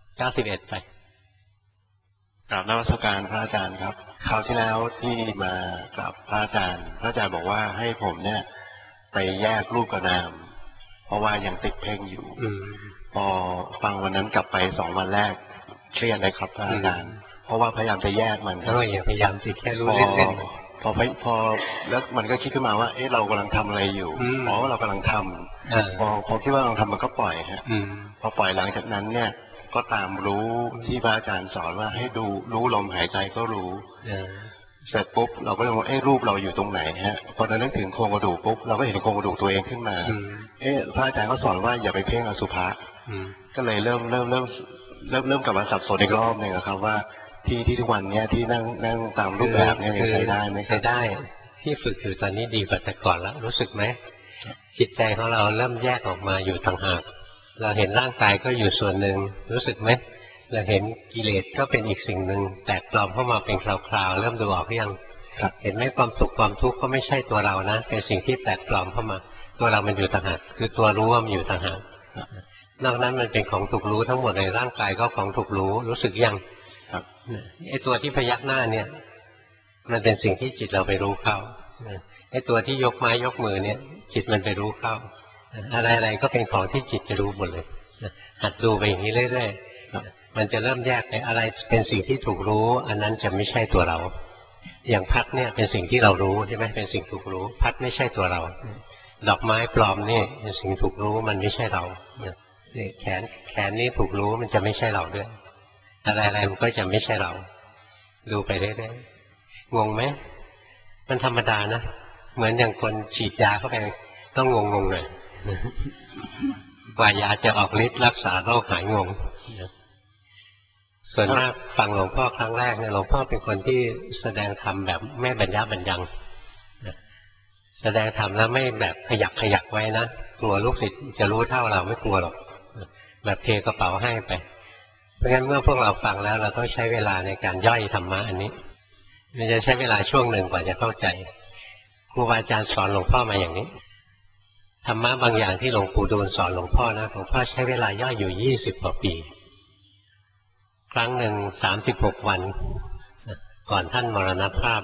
91ไปกราบนมัสการพระอาจารย์ครับคราวที่แล้วที่มากราบพระอาจารย์บอกว่าให้ผมเนี่ยไปแยกรูปกับนามเพราะว่ายังติดเพ่งอยู่พอฟังวันนั้นกลับไป2 วันแรกเครียดเลยครับพระอาจารย์เพราะว่าพยายามจะแยกมันอย่าพยายามสิแค่รู้เล่นพอแล้วมันก็คิดขึ้นมาว่าเรากำลังทำอะไรอยู่ว่าเรากำลังทำพอคิดว่ากำลังทำมันก็ปล่อยฮะพอปล่อยหลังจากนั้นเนี่ยก็ตามรู้ที่พระอาจารย์สอนว่าให้ดูรู้ลมหายใจก็รู้เสร็จปุ๊บเราก็เลยว่ารูปเราอยู่ตรงไหนฮะพอเรานึกถึงโครงกระดูกปุ๊บเราก็เห็นโครงกระดูกตัวเองขึ้นมาพระอาจารย์ก็สอนว่าอย่าไปเพ่งอสุภะก็เลยเริ่มกลับมาสับสนอีกรอบหนึ่งครับว่าที่ทุกวันเนี้ยที่นั่งตามรูปแบบเนี่ยใช้ได้ไหมใช้ได้ที่ฝึกอยู่ตอนนี้ดีกว่าแต่ก่อนแล้วรู้สึกไหมจิตใจของเราเริ่มแยกออกมาอยู่ต่างหากเราเห็นร่างกายก็อยู่ส่วนหนึ่งรู้สึกไหมเราเห็นกิเลสก็เป็นอีกสิ่งหนึ่งแตกปลอมเข้ามาเป็นคราวๆเริ่มดูออกหรือยังเห็นไหมความสุขความทุกข์ก็ไม่ใช่ตัวเรานะเป็นสิ่งที่แตกปลอมเข้ามาตัวเรามันอยู่ต่างหากคือตัวรู้ว่ามันอยู่ต่างหากนอกนั้นมันเป็นของถูกรู้ทั้งหมดในร่างกายก็ของถูกรู้สึกยังไอ้ตัวที่พยักหน้าเนี่ยมันเป็นสิ่งที่จิตเราไปรู้เข้าไอ้ตัวที่ยกไม้ยกมือเนี่ยจิตมันไปรู้เข้าอะไรๆก็เป็นของที่จิตจะรู้หมดเลยหัดดูไปอย่างนี้เรื่อยๆมันจะเริ่มแยกไปอะไรเป็นสิ่งที่ถูกรู้อันนั้นจะไม่ใช่ตัวเราอย่างพัดเนี่ยเป็นสิ่งที่เรารู้ใช่ไหมเป็นสิ่งถูกรู้พัดไม่ใช่ตัวเราดอกไม้ปลอมนี่เป็นสิ่งถูกรู้มันไม่ใช่เรานี่แขนนี้ถูกรู้มันจะไม่ใช่เราด้วยอะไรมันก็จะไม่ใช่เราดูไปเรื่อยๆงงไหมมันธรรมดานะเหมือนอย่างคนฉีดยาเข้าไปต้องงงเลยกว่ายาจะออกฤทธิ์รักษาโรคหายงงส่วนมากฟังหลวงพ่อครั้งแรกเนี่ยหลวงพ่อเป็นคนที่แสดงธรรมแบบไม่บรรยะบรรยังแสดงธรรมแล้วไม่แบบขยักไว้นะกลัวลูกศิษย์จะรู้เท่าเราไม่กลัวหรอกแบบเทกระเป๋าให้ไปเพราะงั้นเมื่อพวกเราฟังแล้วเราต้องใช้เวลาในการย่อยธรรมะอันนี้มันจะใช้เวลาช่วงหนึ่งกว่าจะเข้าใจครูบาอาจารย์สอนหลวงพ่อมาอย่างนี้ธรรมะบางอย่างที่หลวงปู่ดูลสอนหลวงพ่อนะหลวงพ่อใช้เวลาย่อยอยู่20 กว่าปีครั้งหนึ่ง36 วันก่อนท่านมรณภาพ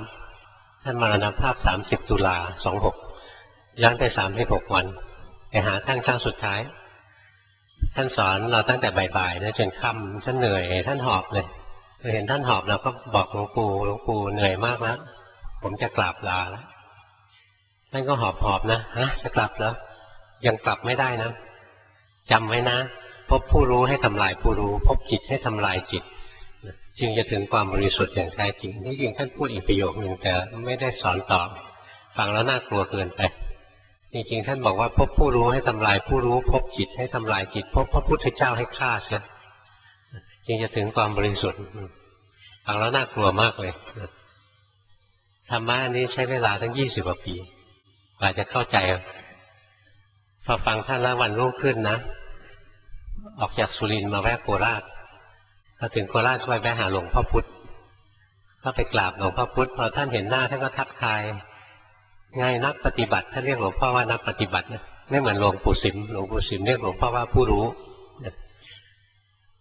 30 ตุลา26ย้อนไป36 วันไปหาท่านครั้งสุดท้ายท่านสอนเราตั้งแต่บ่ายๆนะจนค่ำท่านเหนื่อยท่านหอบเลยเห็นท่านหอบเราก็บอกหลวงปู่เหนื่อยมากแล้วผมจะกราบลาแล้วท่านก็หอบนะจะกลับแล้วยังกลับไม่ได้นะจำไว้นะพบผู้รู้ให้ทำลายผู้รู้พบจิตให้ทำลายจิตจึงจะถึงความบริสุทธิ์อย่างแท้จริงที่จริงท่านพูดอีกประโยคนึงแต่ไม่ได้สอนต่อฟังแล้วน่ากลัวเกินไปจริงๆท่านบอกว่าพบผู้รู้ให้ทำลายผู้รู้พบจิตให้ทำลายจิตพบพระพุทธเจ้าให้ฆ่าเสียจึงจะถึงความบริสุทธิ์ฟังแล้วน่ากลัวมากเลยธรรมะนี้ใช้เวลาตั้ง20 กว่าปีกว่าจะเข้าใจพอฟังท่านแล้ววันรุ่งขึ้นนะออกจากสุรินทร์มาแวะโคราชพอถึงโคราชไปหาหลวงพ่อพุธก็ไปกราบหลวงพ่อพุธพอท่านเห็นหน้าท่านก็ทักทายไงนักปฏิบัติท่านเรียกหลวงพ่อว่านักปฏิบัตินะไม่เหมือนหลวงปู่สิมเรียกหลวงพ่อว่าผู้รู้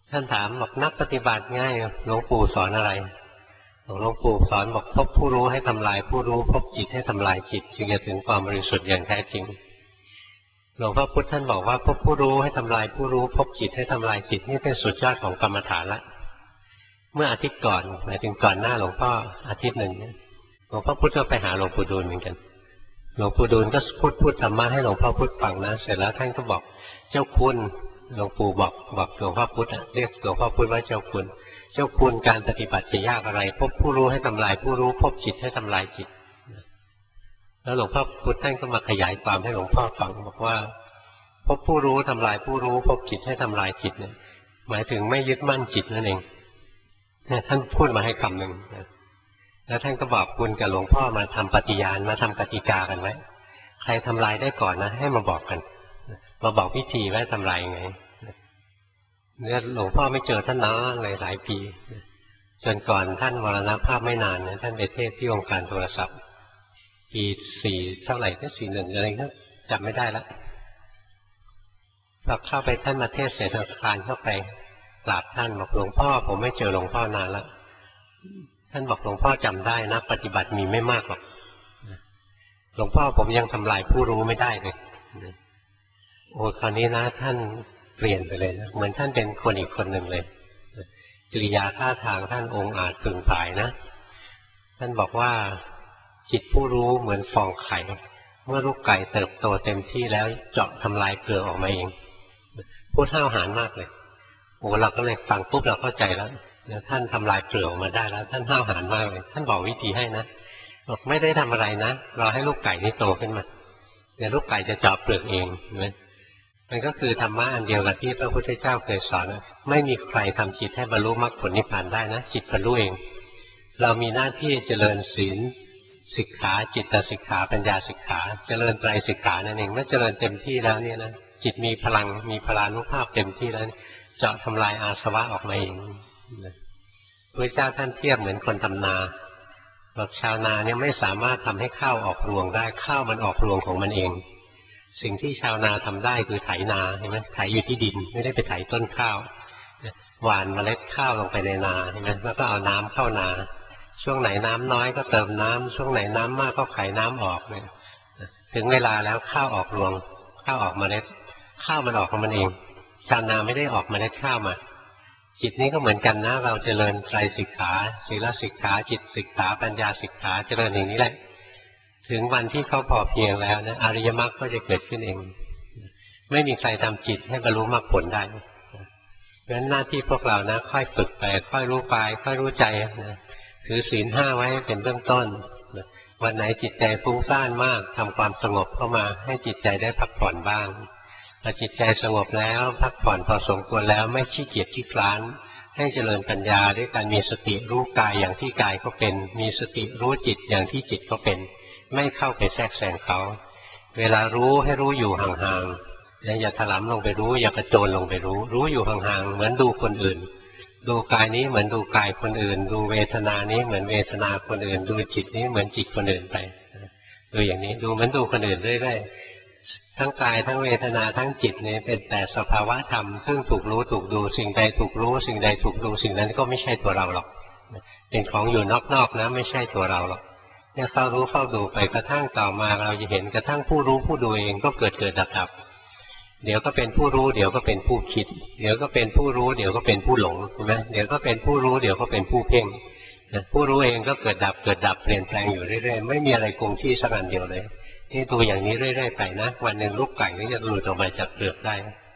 ท่านถามบอกนักปฏิบัติง่ายหลวงปู่สอนอะไรหลวงปู่สอนบอกพบผู้รู้ให้ทำลายผู้รู้พบจิตให้ทำลายจิตจึงจะถึงความบริสุทธิ์อย่างแท้จริงหลวงพ่อพุธท่านบอกว่าพบผู้รู้ให้ทำลายผู้รู้พบจิตให้ทำลายจิตนี่เป็นสุดยอดของกรรมฐานละเมื่ออาทิตย์ก่อนหมายถึงก่อนหน้าหลวงพ่ออาทิตย์หนึ่งหลวงพ่อพุธก็ไปหาหลวงปู่ดูลเหมือนกันหลวงปู่ดูลก็พูดธรรมะให้หลวงพ่อพุธฟังนะเสร็จแล้วท่านก็บอกเจ้าคุณหลวงปู่บอกหลวงพ่อพุธเรียกหลวงพ่อพุธว่าเจ้าคุณเจ้าคุณการปฏิบัติจะยากอะไรพบผู้รู้ให้ทำลายผู้รู้พบจิตให้ทำลายจิตแล้วหลวงพ่อพุธท่านก็มาขยายความให้หลวงพ่อฟังบอกว่าพบผู้รู้ทำลายผู้รู้พบจิตให้ทำลายจิตเนี่ยหมายถึงไม่ยึดมั่นจิตนั่นเองเนี่ยท่านพูดมาให้คำหนึ่งแล้วท่านก็บอกคุณกับหลวงพ่อมาทำปฏิญาณมาทำกติกากันไว้ใครทำลายได้ก่อนนะให้มาบอกกันมาบอกวิธีว่าทำลายยังไงเนี่ยหลวงพ่อไม่เจอท่านนานหลายปีจนก่อนท่านมรณภาพไม่นานเนี่ยท่านไปเทศที่องค์การโทรศัพท์ปี4เท่าไหร่ก็41อะไรก็จำไม่ได้แล้วเราเข้าไปท่านมาเทศเสร็จคลานเข้าไปกราบท่านบอกหลวงพ่อผมไม่เจอหลวงพ่อนานแล้วท่านบอกหลวงพ่อจำได้นักปฏิบัติมีไม่มากหรอกหลวงพ่อผมยังทำลายผู้รู้ไม่ได้เลยโอ้คราวนี้นะท่านเปลี่ยนไปเลยนะเหมือนท่านเป็นคนอีกคนหนึ่งเลยกิริยาท่าทางท่านองค์อาจพึงผายนะท่านบอกว่าจิตผู้รู้เหมือนฟองไข่เมื่อลูกไก่เติบโตเต็มที่แล้วเจาะทำลายเปลือกออกมาเองพูดห้าวหาญมากเลยโอ้เราก็เลยฟังปุ๊บเราเข้าใจแล้วท่านทำลายเปลือกออกมาได้แล้วท่านห้าวหาญมากเลยท่านบอกวิธีให้นะบอกไม่ได้ทำอะไรนะรอให้ลูกไก่นี่โตขึ้นมาเดี๋ยวลูกไก่จะเจาะเปลือกเองมันก็คือธรรมะอันเดียวกับที่พระพุทธเจ้าเคยสอนไม่มีใครทำจิตให้บรรลุมรรคผลนิพพานได้นะจิตบรรลุเองเรามีหน้าที่เจริญศีลสิกขาจิตสิกขาปัญญาสิกขาเจริญไตรสิกขานั่นเองเมื่อเจริญเต็มที่แล้วเนี่ยนะจิตมีพลังมีพลานุภาพเต็มที่แล้วเจาะทำลายอาสวะออกมาเองพระเจ้าท่านเทียบเหมือนคนทำนาบอกชาวนาเนี่ยไม่สามารถทำให้ข้าวออกรวงได้ข้าวมันออกรวงของมันเองสิ่งที่ชาวนาทำได้คือไถนาเห็นไหมไถอยู่ที่ดินไม่ได้ไปไถต้นข้าวหว่านเมล็ดข้าวลงไปในนาเห็นไหมแล้วก็เอาน้ำเข้านาช่วงไหนน้ำน้อยก็เติมน้ำช่วงไหนน้ำมากก็ไขน้ำออกเนี่ยถึงเวลาแล้วข้าวออกรวงข้าวออกเมล็ดข้าวมันออกของมันเองชาวนาไม่ได้ออกเมล็ดข้าวมาจิตนี้ก็เหมือนกันนะเราเจริญไตรสิกขาศีลสิกขาจิตสิกขาปัญญาสิกขาเจริญอย่างนี้แหละถึงวันที่เขาพอเพียงแล้วนะอริยมรรคก็จะเกิดขึ้นเองไม่มีใครทำจิตให้บรรลุมรรคผลได้เพราะฉะนั้นหน้าที่พวกเรานะค่อยฝึกไปค่อยรู้กายค่อยรู้ใจนะถือศีล5ไว้เป็นเบื้องต้นวันไหนจิตใจฟุ้งซ่านมากทำความสงบเข้ามาให้จิตใจได้พักผ่อนบ้างพอจิตใจสงบแล้วพักผ่อนพอสมควรแล้วไม่ขี้เกียจขี้คลานให้เจริญปัญญาด้วยการมีสติรู้กายอย่างที่กายก็เป็นมีสติรู้จิตอย่างที่จิตก็เป็นไม่เข้าไปแทรกแซงเขาเวลารู้ให้รู้อยู่ห่างๆอย่าถลำลงไปรู้อย่ากระโจนลงไปรู้อยู่ห่างๆเหมือนดูคนอื่นดูกายนี้เหมือนดูกายคนอื่นดูเวทนานี้เหมือนเวทนาคนอื่นดูจิตนี้เหมือนจิตคนอื่นไปดูอย่างนี้ดูเหมือนดูคนอื่นเรื่อยๆทั้งกายทั้งเวทนาทั้งจิตนี้เป็นแต่สภาวะธรรมซึ่งถูกรู้ถูกดูสิ่งใดถูกรู้สิ่งใดถูกดูสิ่งนั้นก็ไม่ใช่ตัวเราหรอกเป็นของอยู่นอกๆนะไม่ใช่ตัวเราหรอกเนี่ยเฝ้ารู้เฝ้าดูไปกระทั่งต่อมาเราจะเห็นกระทั่งผู้รู้ผู้ดูเองก็เกิดดับเดี๋ยวก็เป็นผู้รู้เดี๋ยวก็เป็นผู้คิดเดี๋ยวก็เป็นผู้รู้เดี๋ยวก็เป็นผู้หลงใช่ไหมเดี๋ยวก็เป็นผู้รู้เดี๋ยวก็เป็นผู้เพ่งผู้รู้เองก็เกิดดับเปลี่ยนแปลงอยู่เรื่อยๆไม่มีอะไรคงที่สักอันเดียวเลยนี่ดูอย่างนี้เรื่อยๆไปนะวันหนึ่งลูกไก่ก็จะหลุดออกมาจากเปลือกได้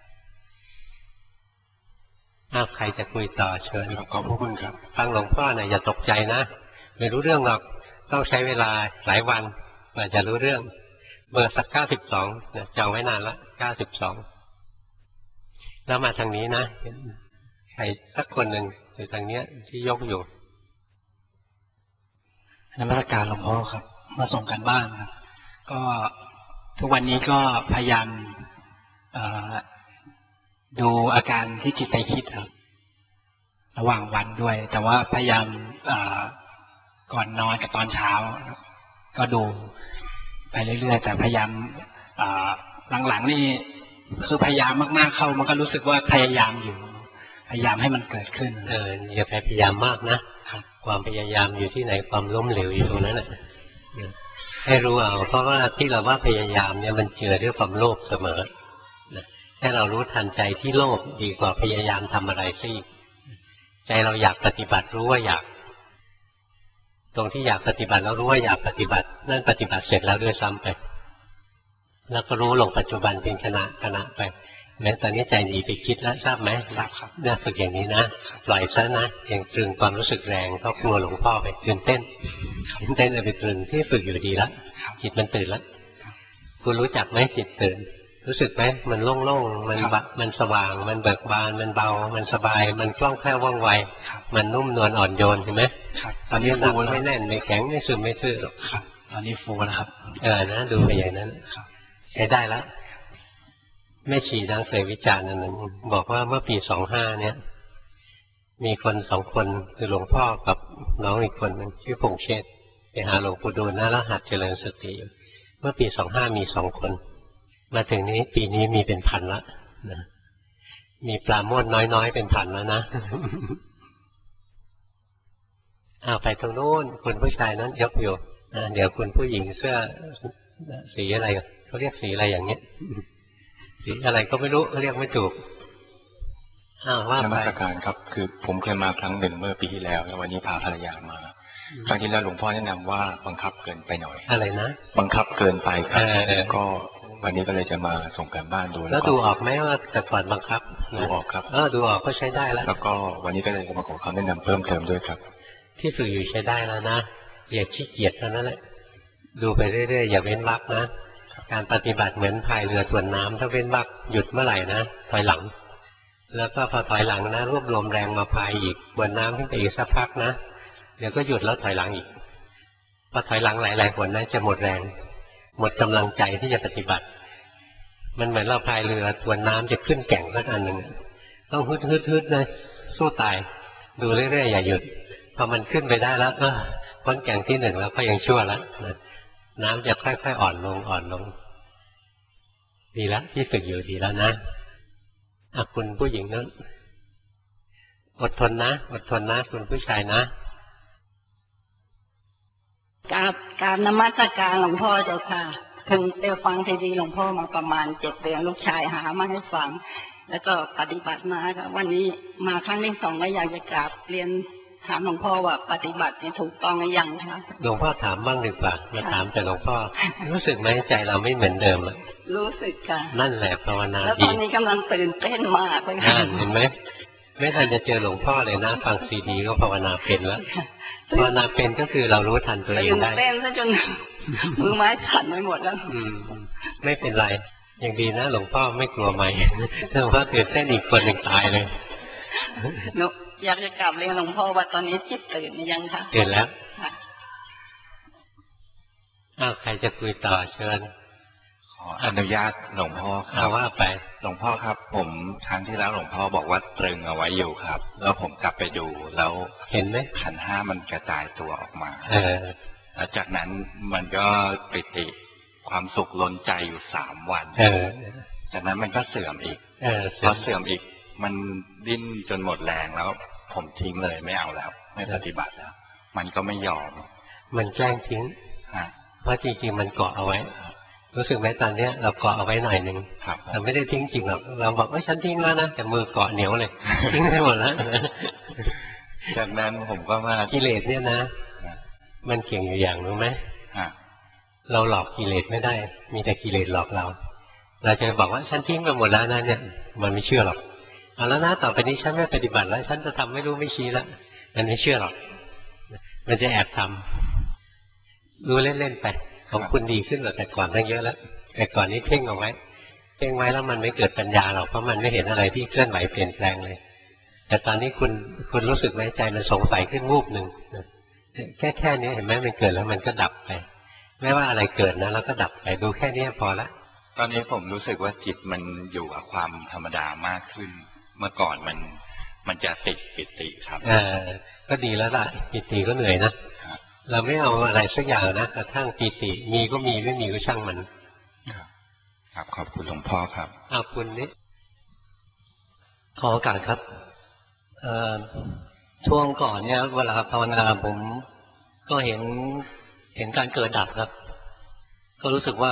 ใครจะคุยต่อเชิญขอบพระคุณครับฟังหลวงพ่อนะอย่าตกใจนะไม่รู้เรื่องหรอกต้องใช้เวลาหลายวันกว่าจะรู้เรื่องเบอร์สัก92จองไว้นานละ92แล้วมาทางนี้นะใครสักคนหนึ่งอยู่ทางเนี้ยที่ยกอยู่นมัสการหลวงพ่อครับมาส่งกันบ้านครับก็ทุกวันนี้ก็พยายามดูอาการที่จิตไปคิดครับระหว่างวันด้วยแต่ว่าพยายามก่อนนอนกับตอนเช้าก็ดูไปเรื่อยๆแต่พยายามหลังๆนี่คือพยายามมากๆเข้ามันก็รู้สึกว่าพยายามอยู่พยายามให้มันเกิดขึ้นอย่าพยายามมากนะความพยายามอยู่ที่ไหนความล้มเหลวอยู่ตรงนั้นแหละให้รู้เอาเพราะว่าที่เราว่าพยายามเนี่ยมันเจือด้วยความโลภเสมอให้เรารู้ทันใจที่โลภดีกว่าพยายามทำอะไรซะอีกใจเราอยากปฏิบัติรู้ว่าอยากตรงที่อยากปฏิบัติแล้วรู้ว่าอยากปฏิบัตินั่นปฏิบัติเสร็จแล้วด้วยซ้ำไปแล้วก็รู้ลงปัจจุบันเป็นขณะไปแม้ตอนนี้ใจหนีไปคิดแล้วทราบไหมทราบครับเนี่ยฝึกอย่างนี้นะปล่อยซะนะอย่างตรึงความรู้สึกแรงก็กลัวหลวงพ่อไปตื่นเต้นเลยไปตรึงที่ฝึกอยู่ดีแล้วจิตมันตื่นแล้วคุณรู้จักไหมจิตตื่นรู้สึกไหมมันโล่งๆมันสว่างมันเบิกบานมันเบามันสบายมันคล่องแคล่วว่องไวมันนุ่มนวลอ่อนโยนเห็นไหมตอนนี้หนักไม่แน่นไม่แข็งไม่ซึมไม่ทื่อหรอกตอนนี้ฟูแล้วครับนะดูไปอย่างนั้นใช้ได้แล้วแม่ชีดังเคยวิจารณ์อันนั้นบอกว่าเมื่อปี25เนี่ยมีคน2 คนคือหลวงพ่อกับน้องอีกคนนึงชื่อพงษ์เชษฐ์ไปหาหลวงปู่ดูลนะแล้วหัดเจริญสติเมื่อปี25มี2 คนมาถึงนี้ปีนี้มีเป็นพันละนะมีปลาโมดน้อยๆเป็นพันแล้วนะไปตรงโน้นคุณผู้ชายนั้นยกอยู่เดี๋ยวคุณผู้หญิงเสื้อสีอะไรเขาเรียกสีอะไรอย่างเงี้ยสีอะไรก็ไม่รู้เรียกไม่ถูกว่านมัสการครับคือผมเคยมาครั้งหนึ่งเมื่อปีที่แล้วแล้ววันนี้พาภรรยามาครั้งที่แล้วหลวงพ่อแนะนำว่าบังคับเกินไปหน่อยอะไรนะบังคับเกินไปครับก็วันนี้ก็เลยจะมาส่งการบ้านดูแล้วดูออกไหมว่าแต่ก่อนบังคับดูออกครับดูออกก็ใช้ได้แล้วแล้วก็วันนี้ก็เลยจะมาขอคำแนะนำเพิ่มเติมด้วยครับที่ฝึกอยู่ใช้ได้แล้วนะอย่าขี้เกียจเท่านั้นแหละดูไปเรื่อยๆอย่าเว้นวรรคนะการปฏิบัติเหมือนพายเรือทวนน้ำถ้าเว้นวรรคหยุดเมื่อไหร่นะถอยหลังแล้วก็พอถอยหลังนะรวบรวมแรงมาพายอีกบนน้ำขึ้นไปอีกสักพักนะเดี๋ยวก็หยุดแล้วถอยหลังอีกพอถอยหลังหลายๆคนนะจะหมดแรงหมดกำลังใจที่จะปฏิบัติมันเหมือนเราพายเรือทวนน้ำจะขึ้นแก่งสักอันหนึ่งต้องฮึดเลยสู้ตายดูเรื่อยๆอย่าหยุดพอมันขึ้นไปได้แล้วพ้นแก่งที่1แล้วก็ยังชั่วแล้วน้ำจะค่อยๆอ่อนลงดีแล้วที่ฝึกอยู่ดีแล้วนะคุณผู้หญิงนั้นอดทนนะคุณผู้ชายนะกราบนมัสการหลวงพ่อเจ้าค่ะถึงได้ฟังซีดีหลวงพ่อมาประมาณ7 เดือนลูกชายหามาให้ฟังแล้วก็ปฏิบัติมาค่ะวันนี้มาครั้งที่2ก็อยากจะกราบเรียนถามหลวงพ่อว่าปฏิบัติถูกต้องหรือยังคะหลวงพ่อถามบ้างดีกว่ามาถามแต่หลวงพ่อรู้สึกไหมใจเราไม่เหมือนเดิมแล้วรู้สึกค่ะนั่นแหละภาวนาดีแล้วตอนนี้กำลังตื่นเต้นมากเลยค่ะเห็นไหมไม่ทันจะเจอหลวงพ่อเลยนะฟังซีดีก็ภาวนาเป็นแล้วภาวนาเป็นก็คือเรารู้ทันตัวเองได้ตื่นเต้นซะจนมือไม้สั่นไปหมดแล้วไม่เป็นไรอย่างดีนะหลวงพ่อไม่กลัวไหมหลวงพ่อตื่นเต้นอีกคนหนึ่งตายเลยอยากจะกลับเรียนหลวงพ่อว่าตอนนี้จิตตื่นยังคะตื่นแล้วใครจะคุยต่อเชิญขออนุญาตหลวงพ่อครับว่าไปหลวงพ่อครับผมครั้งที่แล้วหลวงพ่อบอกว่าตรึงเอาไว้อยู่ครับแล้วผมกลับไปดูแล้วเห็นไหมขันธ์5มันกระจายตัวออกมาแล้วจากนั้นมันก็ปิติความสุขล้นใจอยู่3 วันจากนั้นมันก็เสื่อมอีกพอเสื่อมอีกมันดิ้นจนหมดแรงแล้วผมทิ้งเลยไม่เอาแล้วไม่ปฏิบัติแล้วมันก็ไม่ยอมมันแกล้งทิ้งเพราะจริงๆมันเกาะเอาไว้รู้สึกไหมตอนนี้เราเกาะเอาไว้หน่อยนึงเราไม่ได้ทิ้งจริงหรอกเราบอกว่าฉันทิ้งแล้วนะแต่มือเกาะเหนียวเลยทิ้งไปหมดแล้วจากนั้นผมก็มากิเลสเนี่ยนะมันเก่งอยู่อย่างรู้ไหมเราหลอกกิเลสไม่ได้มีแต่กิเลสหลอกเราจะบอกว่าฉันทิ้งไปหมดแล้วนะเนี่ยมันไม่เชื่อหรอกเอาแล้วนะต่อไปนี้ฉันไม่ปฏิบัติแล้วฉันจะทำไม่รู้ไม่ชี้แล้วมันไม่เชื่อหรอกมันจะแอบทำรู้เล่นๆไปของคุณดีขึ้นกว่าแต่ก่อนตั้งเยอะแล้วแต่ก่อนนี้เพ่งเอาไว้แล้วมันไม่เกิดปัญญาหรอกเพราะมันไม่เห็นอะไรที่เคลื่อนไหวเปลี่ยนแปลงเลยแต่ตอนนี้คุณรู้สึกไหมใจมันสงสัยขึ้นวูบหนึ่งแค่นี้เห็นไหมมันเกิดแล้วมันก็ดับไปไม่ว่าอะไรเกิดนะแล้วก็ดับไปดูแค่นี้พอละตอนนี้ผมรู้สึกว่าจิตมันอยู่กับความธรรมดามากขึ้นเมื่อก่อนมันจะติดปิติครับก็ดีแล้วล่ะปิติก็เหนื่อยนะเราไม่เอาอะไรสักอย่างนะกระทั่งปิติมีก็มีไม่มีก็ช่างมันครับขอบคุณหลวงพ่อครับคุณนี่ขอโอกาสครับช่วงก่อนเนี่ยเวลาภาวนาผมก็เห็นการเกิดดับครับก็รู้สึกว่า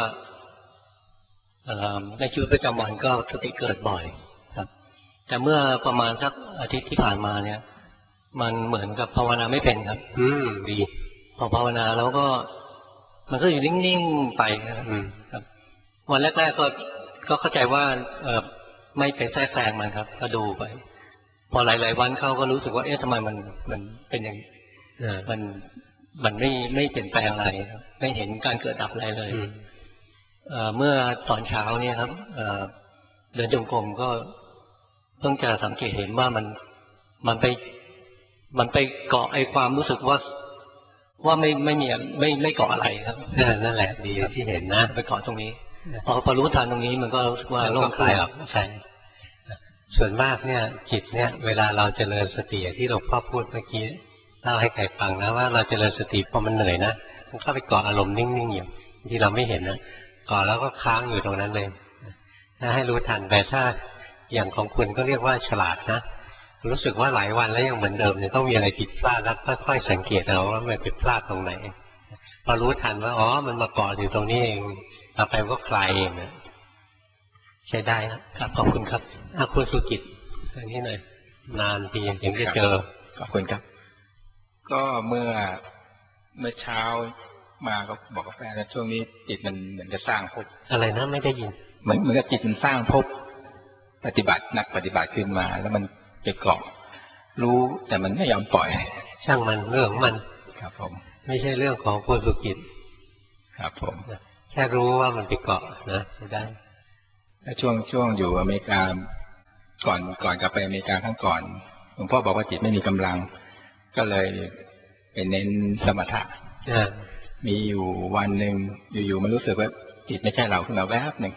ในชีวิตประจำวันก็สติเกิดบ่อยครับแต่เมื่อประมาณสักอาทิตย์ที่ผ่านมาเนี่ยมันเหมือนกับภาวนาไม่เป็นครับดีพอภาวนาแล้วก็มันก็อยู่นิ่งๆไปครับวันแรกๆก็เข้าใจว่าไม่ไปแทรกแซงมันครับก็ดูไปพอหลายๆวันเข้าก็รู้สึกว่าเอ๊ะทำไมมันเป็นอย่างมันไม่เปลี่ยนแปลงอะไรไม่เห็นการเกิดดับอะไรเลยเมื่อตอนเช้าเนี่ยครับเดินจงกรมก็เพิ่งจะสังเกตเห็นว่ามันไปเกาะไอ้ความรู้สึกว่าไม่มีไม่เกาะอะไรครับนั่นแหละดีที่เห็นนะไปเกาะตรงนี้พอรู้ทันตรงนี้มันก็รู้สึกว่าโล่งคลายออกใช่ส่วนมากเนี่ยจิตเนี่ยเวลาเราเจริญสติที่หลวงพ่อพูดเมื่อกี้เล่าให้ใครฟังนะว่าเราเจริญสติพอมันเหนื่อยนะมันเข้าไปเกาะอารมณ์นิ่งๆอยู่ที่เราไม่เห็นนะเกาะแล้วก็ค้างอยู่ตรงนั้นเลยถ้าให้รู้ทันแต่ถ้าอย่างของคุณก็เรียกว่าฉลาดนะรู้สึกว่าหลายวันแล้วยังเหมือนเดิมเนี่ยต้องมีอะไรผิดพลาดแล้วค่อยๆสังเกตเอาว่ามันผิดพลาดตรงไหนพอรู้ทันว่าอ๋อมันมาเกาะอยู่ตรงนี้เองต่อไปก็คลายเองนะใช้ได้ครับขอบคุณครับคุณสุกิตอันนี้หน่อยนานทีถึงจะเจอขอบคุณครับก็เมื่อเช้ามาก็บอกกับแฟนว่าช่วงนี้จิตมันเหมือนจะสร้างภพอะไรนะไม่ได้ยินเหมือนกับจิตมันสร้างภพปฏิบัตินักปฏิบัติขึ้นมาแล้วมันจะเกาะรู้แต่มันไม่ยอมปล่อยช่างมันเรื่องมันครับผมไม่ใช่เรื่องของคุณสุกิตครับผมแค่รู้ว่ามันไปเกาะนะได้ช่วงอยู่อเมริกาก่อนกลับไปอเมริกาครั้งก่อนหลวงพ่อบอกว่าจิตไม่มีกำลังก็เลยไปเน้นสมถะมีอยู่วันหนึ่งอยู่ๆมันรู้สึกว่าจิตไม่ใช่เราขึ้นมาแวบหนึ่ง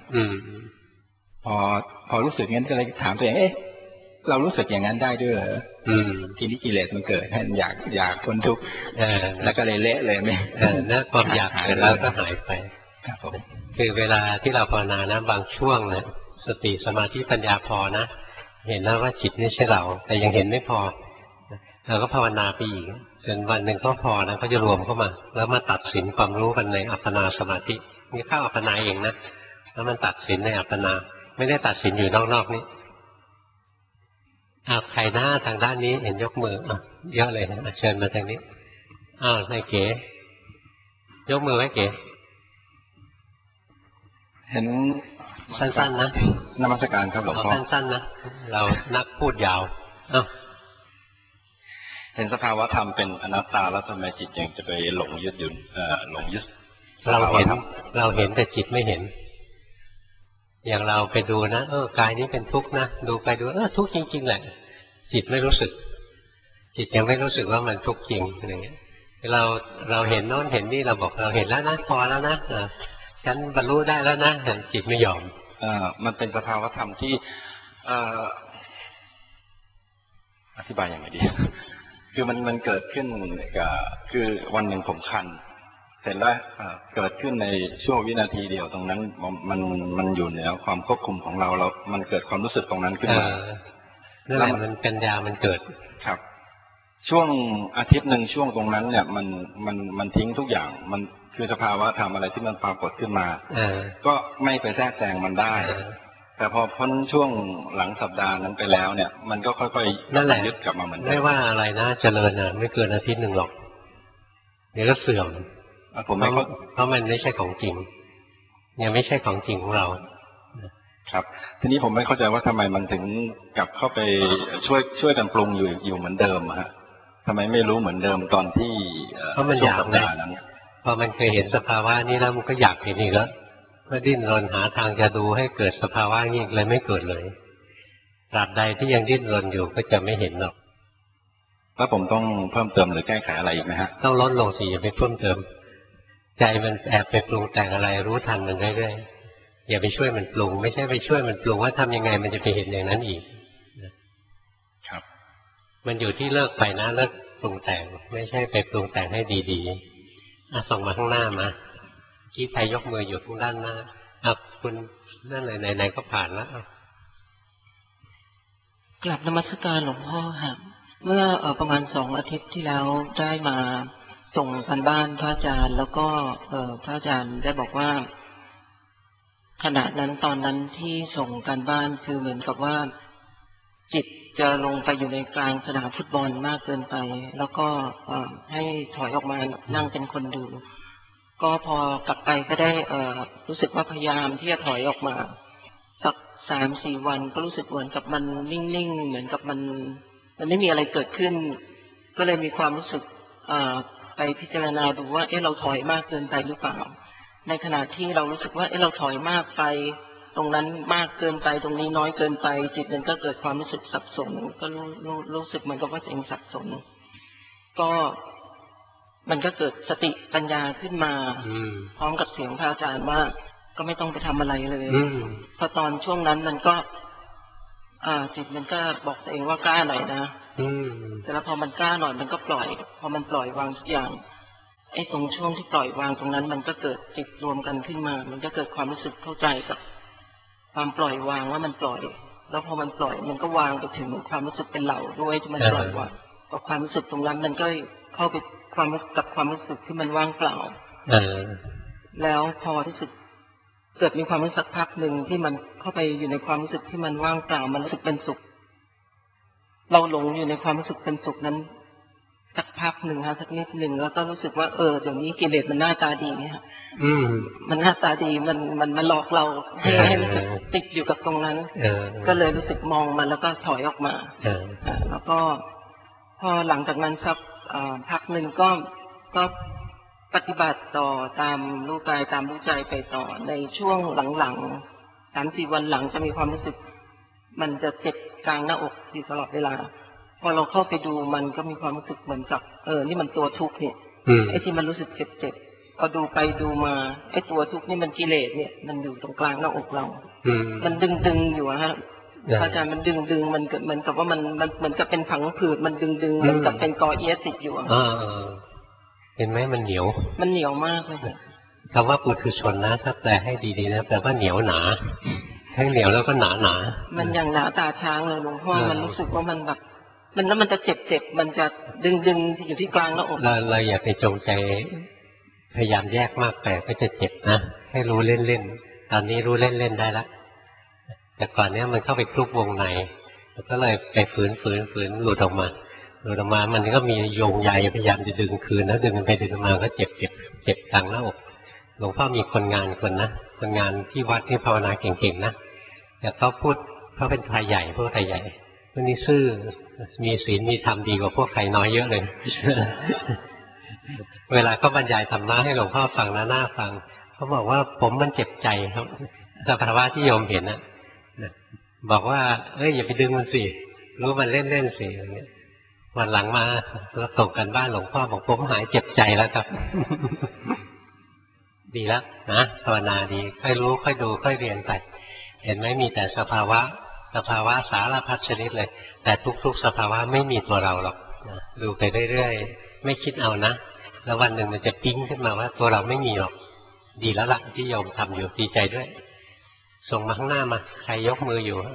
พอรู้สึกงั้นก็เลยถามตัวเองเรารู้สึกอย่างนั้นได้ด้วยเหรอทีนี้กิเลสมันเกิดอยากพ้นทุกข์แล้วก็เลยเละเลยไหมนั่นความอยากเกิดแล้วก็หายไปครับผมคือเวลาที่เราภาวนานะบางช่วงนะสติสมาธิปัญญาพอนะเห็นแล้วว่าจิตไม่ใช่เราแต่ยังเห็นไม่พอเราก็ภาวนาไปอีกจนวันหนึ่งก็พอนะก็จะรวมเข้ามาแล้วมาตัดสินความรู้กันในอัปปนาสมาธินี่เข้าอัปปนาเองนะแล้วมันตัดสินในอัปปนาไม่ได้ตัดสินอยู่นอกๆนี้ใครหน้าทางด้านนี้เห็นยกมือเยอะเลยเชิญมาทางนี้นายเก๋ยกมือไว้เก๋เห็นสั้นๆนะนมัสการครับหลวงพ่อสั้นๆนะเรานักพูดยาวเห็นสภาวะธรรมเป็นอนัตตาแล้วทำไมจิตยังจะไปหลงยึดหลงยึดเราเห็นแต่จิตไม่เห็นอย่างเราไปดูนะกายนี้เป็นทุกข์นะดูไปดูทุกข์จริงๆแหละจิตไม่รู้สึกจิตยังไม่รู้สึกว่ามันทุกข์จริงอะไรเงี้ยเราเห็นโน้นเห็นนี่เราบอกเราเห็นแล้วนะพอแล้วนะฉันบรรลุได้แล้วนะจิตไม่ยอมมันเป็นสภาวะธรรมที่อธิบายอย่างไรดีคือมันเกิดขึ้นคือวันหนึ่งผมคันเสร็จแล้วเกิดขึ้นในช่วงวินาทีเดียวตรงนั้นมันอยู่เหนือความควบคุมของเรามันเกิดความรู้สึกตรงนั้นขึ้นมานั่นแหละมันปัญญามันเกิดครับช่วงอาทิตย์หนึ่งช่วงตรงนั้นเนี่ยมันทิ้งทุกอย่างมันคือสภาวะธรรมอะไรที่มันปรากฏขึ้นมาก็ไม่ไปแทรกแซงมันได้แต่พอพ้นช่วงหลังสัปดาห์นั้นไปแล้วเนี่ยมันก็ค่อยๆนั่นแหละยึดกลับมาเหมือนเดิมไม่ว่าอะไรนะเจริญไม่เกินอาทิตย์หนึ่งหรอกเดี๋ยวก็เสื่อมเพราะมันไม่ใช่ของจริงยังไม่ใช่ของจริงของเราครับทีนี้ผมไม่เข้าใจว่าทำไมมันถึงกลับเข้าไปช่วยกันปรุงอยู่เหมือนเดิมฮะทำไมไม่รู้เหมือนเดิมตอนที่เพราะมันอยากนั้นพอมันเคยเห็นสภาวะนี้แล้วมันก็อยากเห็นอีกแล้วก็ดิ้นรนหาทางจะดูให้เกิดสภาวะนี้เลยไม่เกิดเลยตราบใดที่ยังดิ้นรนอยู่ก็จะไม่เห็นหรอกแล้วผมต้องเพิ่มเติมหรือแก้ไขอะไรอีกไหมฮะต้องลดลงสิอย่าไปเพิ่มเติมใจมันแอบไปปรุงแต่งอะไรรู้ทันมันเรื่อยๆอย่าไปช่วยมันปรุงไม่ใช่ไปช่วยมันปรุงว่าทำยังไงมันจะไปเห็นอย่างนั้นอีกครับมันอยู่ที่เลิกไปนะเลิกปรุงแต่งไม่ใช่ไปปรุงแต่งให้ดีๆส่งมาข้างหน้ามาที่ใครยกมืออยู่ข้างด้านหน้าคุณนั่นเลยไหนๆก็ผ่านแล้วกลับนมัสการหลวงพ่อค่ะเมื่อประมาณ2 อาทิตย์ที่แล้วได้มาส่งกันบ้านพระอาจารย์แล้วก็พระอาจารย์ได้บอกว่าขณะนั้นตอนนั้นที่ส่งกันบ้านคือเหมือนกับว่าจิตจะลงไปอยู่ในกลางสนามฟุตบอลมากเกินไปแล้วก็ให้ถอยออกมานั่งเป็นคนดูก็พอกลับไปก็ได้รู้สึกว่าพยายามที่จะถอยออกมาสัก3-4 วันก็รู้สึกเหมือนกับมันนิ่งๆเหมือนกับมันไม่มีอะไรเกิดขึ้นก็เลยมีความรู้สึกไปพิจารณาดูว่าเราถอยมากเกินไปหรือเปล่าในขณะที่เรารู้สึกว่าเราถอยมากไปตรงนั้นมากเกินไปตรงนี้น้อยเกินไปจิตมันก็เกิดความรู้สึกสับสนก็รู้สึกเหมือนกับว่าตัวเองสับสนก็มันก็เกิดสติปัญญาขึ้นมาพร้อมกับเสียงพระอาจารย์ว่าก็ไม่ต้องไปทำอะไรเลยพอตอนช่วงนั้นมันก็จิตมันก็บอกตัวเองว่ากล้าหน่อยนะแต่แล้วพอมันกล้าหน่อยมันก็ปล่อยพอมันปล่อยวางทุกอย่างตรงช่วงที่ปล่อยวางตรงนั้นมันก็เกิดจิตรวมกันขึ้นมามันก็เกิดความรู้สึกเข้าใจกับความปล่อยวางว่ามันปล่อยแล้วพอมันปล่อยมันก็วางไปถึงความรู้สึกเป็นเหล่าด้วยที่มันปล่อยวางกับความรู้สึกตรงนั้นมันก็เข้าไปความรู้สึกที่มันว่างเปล่าแล้วพอที่สุดเกิดมีความรู้สึกพักหนึ่งที่มันเข้าไปอยู่ในความรู้สึกที่มันว่างเปล่ามันรู้สึกเป็นสุขเราหลงอยู่ในความรู้สึกเป็นสุขนั้นสักพักหนึ่งฮะสักนิดหนึ่งแล้วก็รู้สึกว่าเดี๋ยวนี้กิเลสมันหน้าตาดีเนี่ยมันหน้าตาดีมันหลอกเราให้รู้สึกติดอยู่กับตรงนั้นก็เลยรู้สึกมองมันแล้วก็ถอยออกมาแล้วก็พอหลังจากนั้นสักพักหนึ่งก็ปฏิบัติต่อตามรู้กายตามรู้ใจไปต่อในช่วงหลังๆ3-4 วันหลังจะมีความรู้สึกมันจะเจ็บกลางหน้าอกอยู่ตลอดเวลาพอเราเข้าไปดูมันก็มีความรู้สึกเหมือนกับนี่มันตัวทุกข์เนี่ยที่มันรู้สึกเจ็บพอดูไปดูมาตัวทุกข์นี่มันกิเลสเนี่ยมันอยู่ตรงกลางหน้าอกเรามันดึงอยู่ฮะอาจารย์มันดึงมันเหมือนกับว่ามันเหมือนกับเป็นผังผืดมันดึงเหมือนกับเป็นกอเอี๊ยะติดอยู่เห็นไหมมันเหนียวมากเลยคำว่าปุถุชนนะถ้าแปลให้ดีๆนะแปลว่าเหนียวหนาให้เหนียวแล้วก็หนามันอย่างหนาตาช้างเลยหลวงพ่อมันรู้สึกว่ามันแบบแล้วมันจะเจ็บมันจะดึงอยู่ที่กลางหน้าอกเราอย่าไปจงใจพยายามแยกมากแต่ก็จะเจ็บนะให้รู้เล่นๆตอนนี้รู้เล่นๆได้ละแต่ก่อนเนี้ยมันเข้าไปคลุกวงในก็เลยไปฝืนหลุดออกมามันก็มีโยงใยพยายามจะดึงคืนแล้วดึงไปดึงมาก็เจ็บกลางหน้าอกหลวงพ่อมีคนงานคนงานที่วัดที่ภาวนาเก่งๆนะแต่เขาเป็นไทยใหญ่พวกไทยใหญ่พวกนี้ซื่อมีศีลมีธรรมดีกว่าพวกใครน้อยเยอะเลย เวลาเขาบรรยายธรรมะให้หลวงพ่อฟังน่าฟังเขาบอกว่าผมมันเจ็บใจครับสภาวะที่โยมเห็นนะบอกว่าอย่าไปดึงมันสิรู้มันเล่นสิอย่างเงี้ยวันหลังมาเราตกกันบ้านหลวงพ่อบอกผมหายเจ็บใจแล้วครับ ดีแล้วนะภาวนาดีค่อยรู้ค่อยดูค่อยเรียนไปเห็นไหมมีแต่สภาวะสารพัดชนิดเลยแต่ทุกๆสภาวะไม่มีตัวเราหรอกดูไปเรื่อยๆไม่คิดเอานะแล้ววันหนึ่งมันจะปิ๊งขึ้นมาว่าตัวเราไม่มีหรอกดีแล้วล่ะที่โยมทำอยู่ดีใจด้วยส่งมาข้างหน้ามาใครยกมืออยู่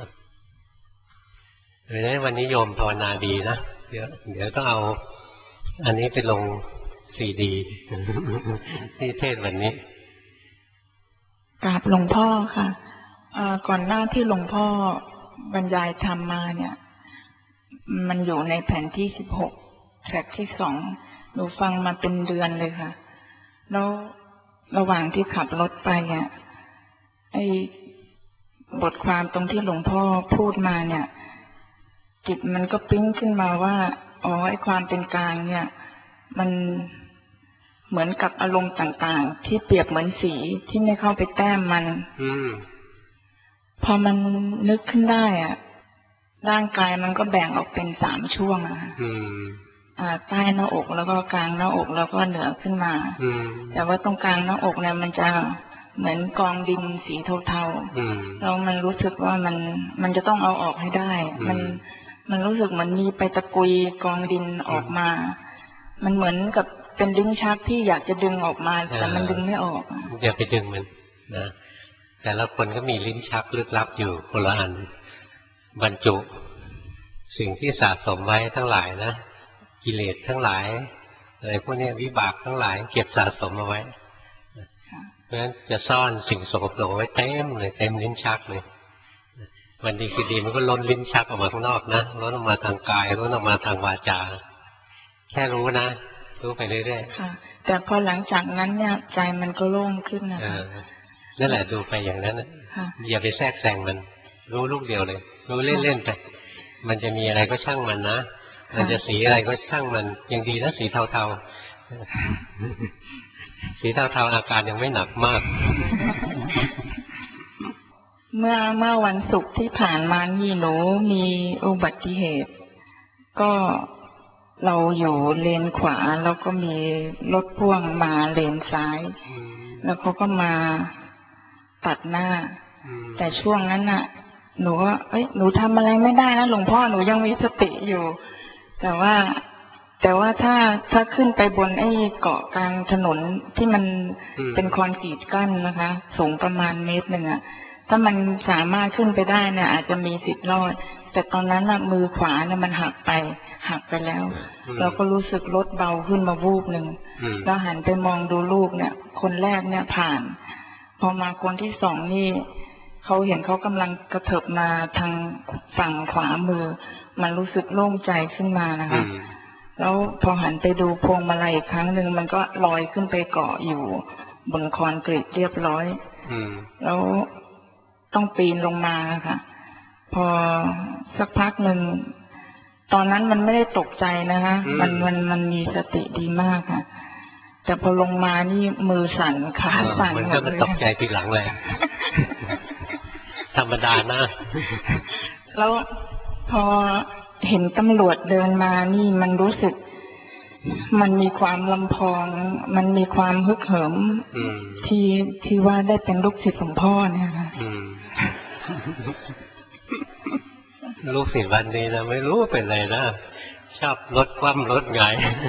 เลยวันนี้โยมภาวนาดีนะเดี๋ยวต้องเอาอันนี้ไปลงซีดีที่เทศวันนี้กราบหลวงพ่อค่ะก่อนหน้าที่หลวงพ่อบรรยายธรรมมาเนี่ยมันอยู่ในแผ่นที่16แทร็กที่2หนูฟังมาเป็นเดือนเลยค่ะแล้วระหว่างที่ขับรถไปอ่ะบทความตรงที่หลวงพ่อพูดมาเนี่ยจิตมันก็ปิ๊งขึ้นมาว่าความเป็นกลางเนี่ยมันเหมือนกับอารมณ์ต่างๆที่เปรียบเหมือนสีที่ไม่เข้าไปแต้มมันพอมันนึกขึ้นได้อ่ะร่างกายมันก็แบ่งออกเป็น3 ช่วงใต้หน้าอกแล้วก็กลางหน้าอกแล้วก็เหนือขึ้นมาแต่ว่าตรงกลางหน้าอกเนี่ยมันจะเหมือนกองดินสีเทาๆแล้วมันรู้สึกว่ามันจะต้องเอาออกให้ได้มันรู้สึกเหมือนมีไปตะกุยกองดินออกมามันเหมือนกับเป็นลิ้นชักที่อยากจะดึงออกมาแต่มันดึงไม่ออกอย่าไปดึงมันนะแต่ละคนก็มีลิ้นชักลึกลับอยู่คนละอันบรรจุสิ่งที่สะสมไว้ทั้งหลายนะกิเลสทั้งหลายอะไรพวกนี้วิบากทั้งหลายเก็บสะสมเอาไว้เพราะฉะนั้นจะซ่อนสิ่งสกปรกไว้เต็มเลยเต็มลิ้นชักเลยวันดีคือดีมันก็ล้นลิ้นชักออกมาข้างนอกนะล้นออกมาทางกายล้นออกมาทางวาจาแค่รู้นะรู้ไปเรื่อยๆค่ะแต่พอหลังจากนั้นเนี่ยใจมันก็โล่งขึ้นนะคะนั่นแหละดูไปอย่างนั้นอย่าไปแทรกแซงมันรู้ลูกเดียวเลยรู้เล่นๆไปมันจะมีอะไรก็ช่างมันนะมันจะสีอะไรก็ช่างมันยังดีนะสีเทาๆสีเทาๆอาการยังไม่หนักมากเมื่อวันศุกร์ที่ผ่านมานี่หนูมีอุบัติเหตุก็เราอยู่เลนขวาแล้วก็มีรถพ่วงมาเลนซ้ายแล้วเขาก็มาตัดหน้าแต่ช่วงนั้นน่ะหนูก็หนูทำอะไรไม่ได้นะหลวงพ่อหนูยังมีสติอยู่แต่ว่าถ้าขึ้นไปบนไอ้เกาะกลางถนนที่มันเป็นคอนกรีตกั้นนะคะสูงประมาณ1 เมตรอ่ะถ้ามันสามารถขึ้นไปได้เนี่ยอาจจะมีสิทธิ์รอดแต่ตอนนั้นน่ะมือขวาเนี่ยมันหักไปแล้วเราก็รู้สึกรถเบาขึ้นมาวูบหนึ่งแล้วหันไปมองดูลูกเนี่ยคนแรกเนี่ยผ่านพอมาคนที่สองนี่เขาเห็นเขากำลังกระเถิบมาทางฝั่งขวามือมันรู้สึกโล่งใจขึ้นมานะคะแล้วพอหันไปดูพวงมาลัยอีกครั้งหนึ่งมันก็ลอยขึ้นไปเกาะอยู่บนคอนกรีตเรียบร้อยแล้วต้องปีนลงมาค่ะพอสักพักหนึ่งตอนนั้นมันไม่ได้ตกใจนะคะมันมีสติดีมากค่ะแต่พอลงมานี่มือสั่นขาสั่นมันก็ตกใจทีหลังเลยธรรมดานะแล้วพอเห็นตำรวจเดินมานี่มันรู้สึกมันมีความลำพองมันมีความฮึกเหิมที่ว่าได้เป็นลูกศิษย์หลวงพ่อเนี่ยค่ะลูกศิษย์วันนี้นะไม่รู้เป็นไรนะชอบรถคว่ำรถไง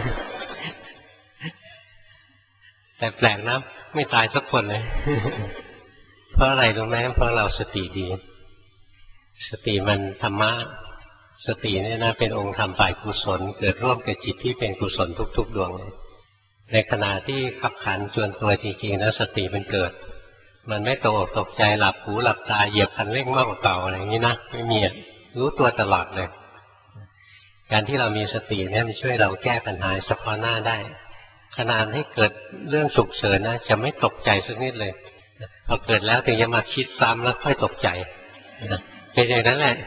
แต่แปลกนะไม่ตายสักคนเลยเพราะอะไรรู้ไหมเพราะเราสติดีสติมันธรรมะสติเนี่ยนะเป็นองค์ธรรมฝ่ายกุศลเกิดร่วมกับจิตที่เป็นกุศลทุกๆดวงในขณะที่ขับขันจวนตัวจริงๆนะสติมันเกิดมันไม่ตกใจหลับหูหลับตาเหยียบคันเร่งมากกว่าเก่าอะไรอย่างนี้นะไม่มีรู้ตัวตลอดเลยการที่เรามีสติเนี่ยมันช่วยเราแก้ปัญหาเฉพาะหน้าได้ขนาดให้เกิดเรื่องฉุกเฉินนะจะไม่ตกใจสักนิดเลยพอเกิดแล้วถึงจะมาคิดซ้ำแล้วค่อยตกใจเป็นอย่างนั้นแหละ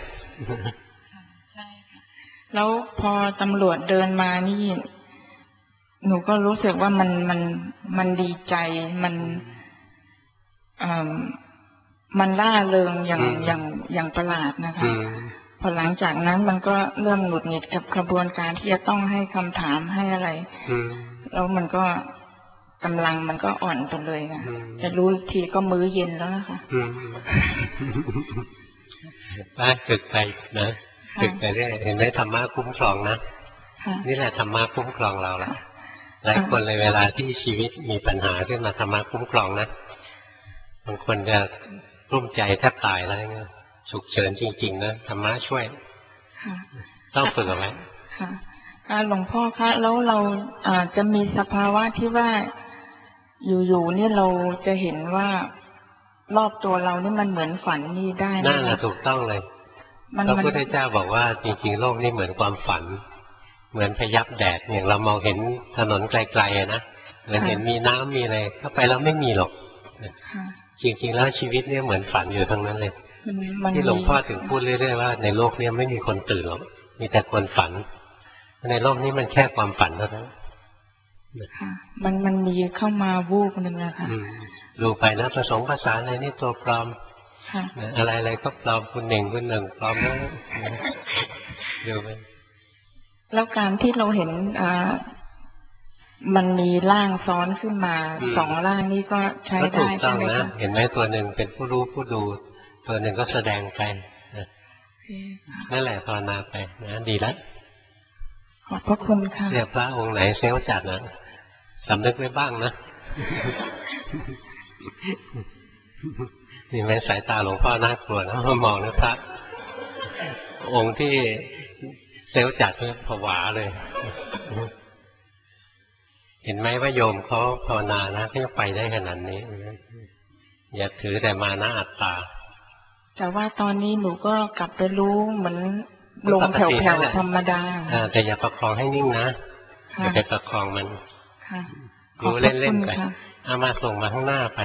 แล้วพอตำรวจเดินมานี่หนูก็รู้สึกว่ามันดีใจมันล่าเริงอย่างประหลาดนะคะพอหลังจากนั้นมันก็เริ่มหงุดหงิดกับกระบวนการที่จะต้องให้คำถามให้อะไรแล้วมันก็กำลังมันก็อ่อนไปเลยค่ะจะรู้อีกทีก็มื้อเย็นแล้วนะคะฝึกไปนะฝึกไปเรื่อยเห็นไหมธรรมะคุ้มครองนะนี่แหละธรรมะคุ้มครองเราละหลายคนเลยเวลาที่ชีวิตมีปัญหาขึ้นมาธรรมะคุ้มครองนะบางคนจะกลุ้มใจแทบตายแล้วเงี้ยฉุกเฉินจริงๆนะธรรมะช่วยต้องฝึกเอาไว้หลวงพ่อคะแล้วเราจะมีสภาวะที่ว่าอยู่ๆนี่เราจะเห็นว่ารอบตัวเรานี่มันเหมือนฝันนี่ได้นั่นแหละถูกต้องเลยพระพุทธเจ้าบอกว่าจริงๆโลกนี้เหมือนความฝันเหมือนพยับแดดอย่างเรามองเห็นถนนไกลๆนะเหมือนเห็นมีน้ำมีอะไรเข้าไปแล้วไม่มีหรอกจริงๆแล้วชีวิตเนี่ยเหมือนฝันอยู่ทั้งนั้นเลยที่หลวงพ่อถึงพูดเรื่อยๆว่าในโลกนี้ไม่มีคนตื่นหรอกมีแต่คนฝันในโลกนี้มันแค่ความฝันเท่านั้นมันมีเข้ามาวูบนึงนะคะดูไปนะผสมผสานอะไรนี่ตัวปลอมอะไรก็ปลอมคุณหนึ่งปลอมแล้วดูไปแล้วการที่เราเห็นมันมีร่างซ้อนขึ้นมา2 ร่างนี้ก็ใช้ได้ใช่ไหมคะเห็นไหมตัวหนึ่งเป็นผู้รู้ผู้ดูตัวหนึ่งก็แสดงไปนั่นแหละภาวนาไปนะดีแล้วขอบพระคุณค่ะเนี่ยพระองค์ไหนเซลล์จัดนะสำนึกไว้บ้างนะนี่แม้สายตาหลวงพ่อน่ากลัวนะมามองนะพระองค์ที่เซลล์จัดเนี่ยผวาเลย เห็นไหมว่าโยมเขาภาวนานะเขาจะไปได้ขนาดนี้อย่าถือแต่มานะอัตตาแต่ว่าตอนนี้หนูก็กลับไปรู้เหมือนลงแถวๆธรรมดาแต่อย่าประคองให้นิ่งนะอย่าไปประคองมันรู้เล่นๆไปเอามาส่งมาข้างหน้าไป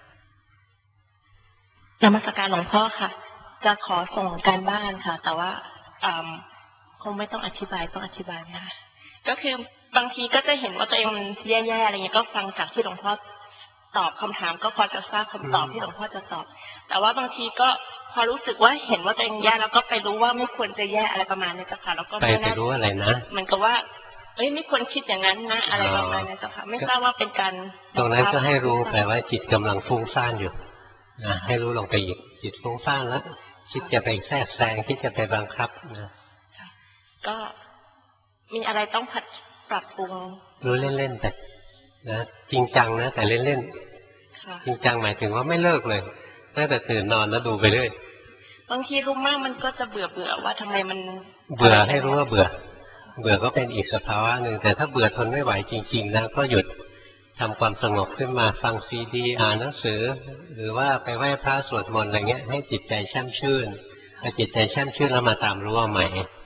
นมัสการหลวงพ่อค่ะ จะขอส่งการบ้านค่ะ แต่ว่าคงไม่ต้องอธิบายนะคะก็คือบางทีก็จะเห็นว่าตัวเองมันแย่ๆอะไรเงี้ยก็ฟังจากที่หลวงพ่อตอบคำถามก็พอจะทราบคำตอบที่หลวงพ่อจะตอบแต่ว่าบางทีก็พอรู้สึกว่าเห็นว่าตัวเองแย่แล้วก็ไปรู้ว่าไม่ควรจะแย่อะไรประมาณนี้เจ้าค่ะแล้วก็ไปรู้อะไรนะเหมือนกับว่าไม่ควรคิดอย่างนั้นนะอะไรประมาณนี้เจ้าค่ะไม่ทราบว่าเป็นการตรงนั้นก็ให้รู้แปลว่าจิตกำลังฟุ้งซ่านอยู่นะให้รู้ลงไปอีกจิตฟุ้งซ่านแล้วคิดจะไปแทรกแซงคิดจะไปบังคับนะก็มีอะไรต้องปรับปรุงรู้เล่นๆแต่นะจริงจังนะแต่เล่นๆจริงจังหมายถึงว่าไม่เลิกเลยตั้งแต่ตื่นนอนแล้วดูไปเรื่อยบางทีรู้มากมันก็จะเบื่อว่าทำไมมันเบื่อให้รู้ว่าเบื่อก็เป็นอีกสภาวะหนึ่งแต่ถ้าเบื่อทนไม่ไหวจริงๆนะก็หยุดทำความสงบขึ้นมาฟังซีดีอ่านหนังสือหรือว่าไปไหว้พระสวดมนต์อะไรเงี้ยให้จิตใจแช่มชื่นพอจิตใจแช่มชื่นแล้วมาตามรู้ว่าใหม่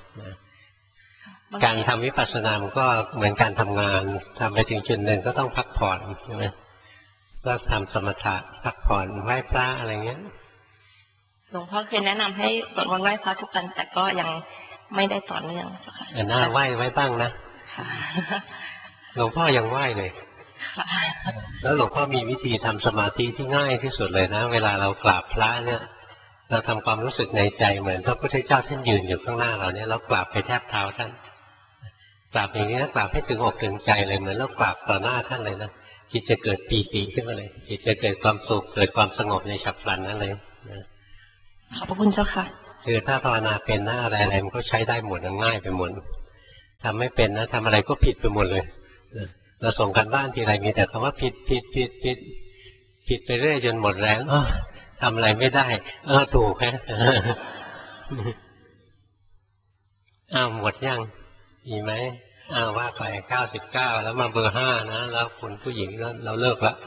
การทำวิปัสสนามันก็เหมือนการทำงานทำไปถึงจุดหนึ่งก็ต้องพักผ่อนใช่ไหมก็ทำสมถะพักผ่อนไหว้พระอะไรเงี้ยหลวงพ่อเคยแนะนำให้สวดมนต์ไหว้พระทุกวันแต่ก็ยังไม่ได้ต่อเนื่องค่ะน่าไหว้บ้างนะหลวงพ่อยังไหว้เลยแล้วหลวงพ่อมีวิธีทำสมาธิที่ง่ายที่สุดเลยนะเวลาเรากราบพระเนี่ยเราทำความรู้สึกในใจเหมือนพระพุทธเจ้าท่านยืนอยู่ข้างหน้าเราเนี่ยเรากราบไปแทบเท้าท่านกราบอย่างนี้กราบให้ถึงอกถึงใจเลยเหมือนเรากราบต่อหน้าท่านเลยนะจิตจะเกิดปีติขึ้นมาเลยจิตจะเกิดความสุขเกิดความสงบในฉับพลันนั่นเลยขอบพระคุณเจ้าค่ะคือถ้าภาวนาเป็นนะอะไรมันก็ใช้ได้หมดง่ายไปหมดทำไม่เป็นนะทำอะไรก็ผิดไปหมดเลยเราส่งกันบ้านทีไรมีแต่คำว่าผิดไปเรื่อยจนหมดแรงทำอะไรไม่ได้ถูกฮะหมดยังมีไหมว่าไป99แล้วมาเบอร์5นะแล้วคุณผู้หญิงเราเลิกละ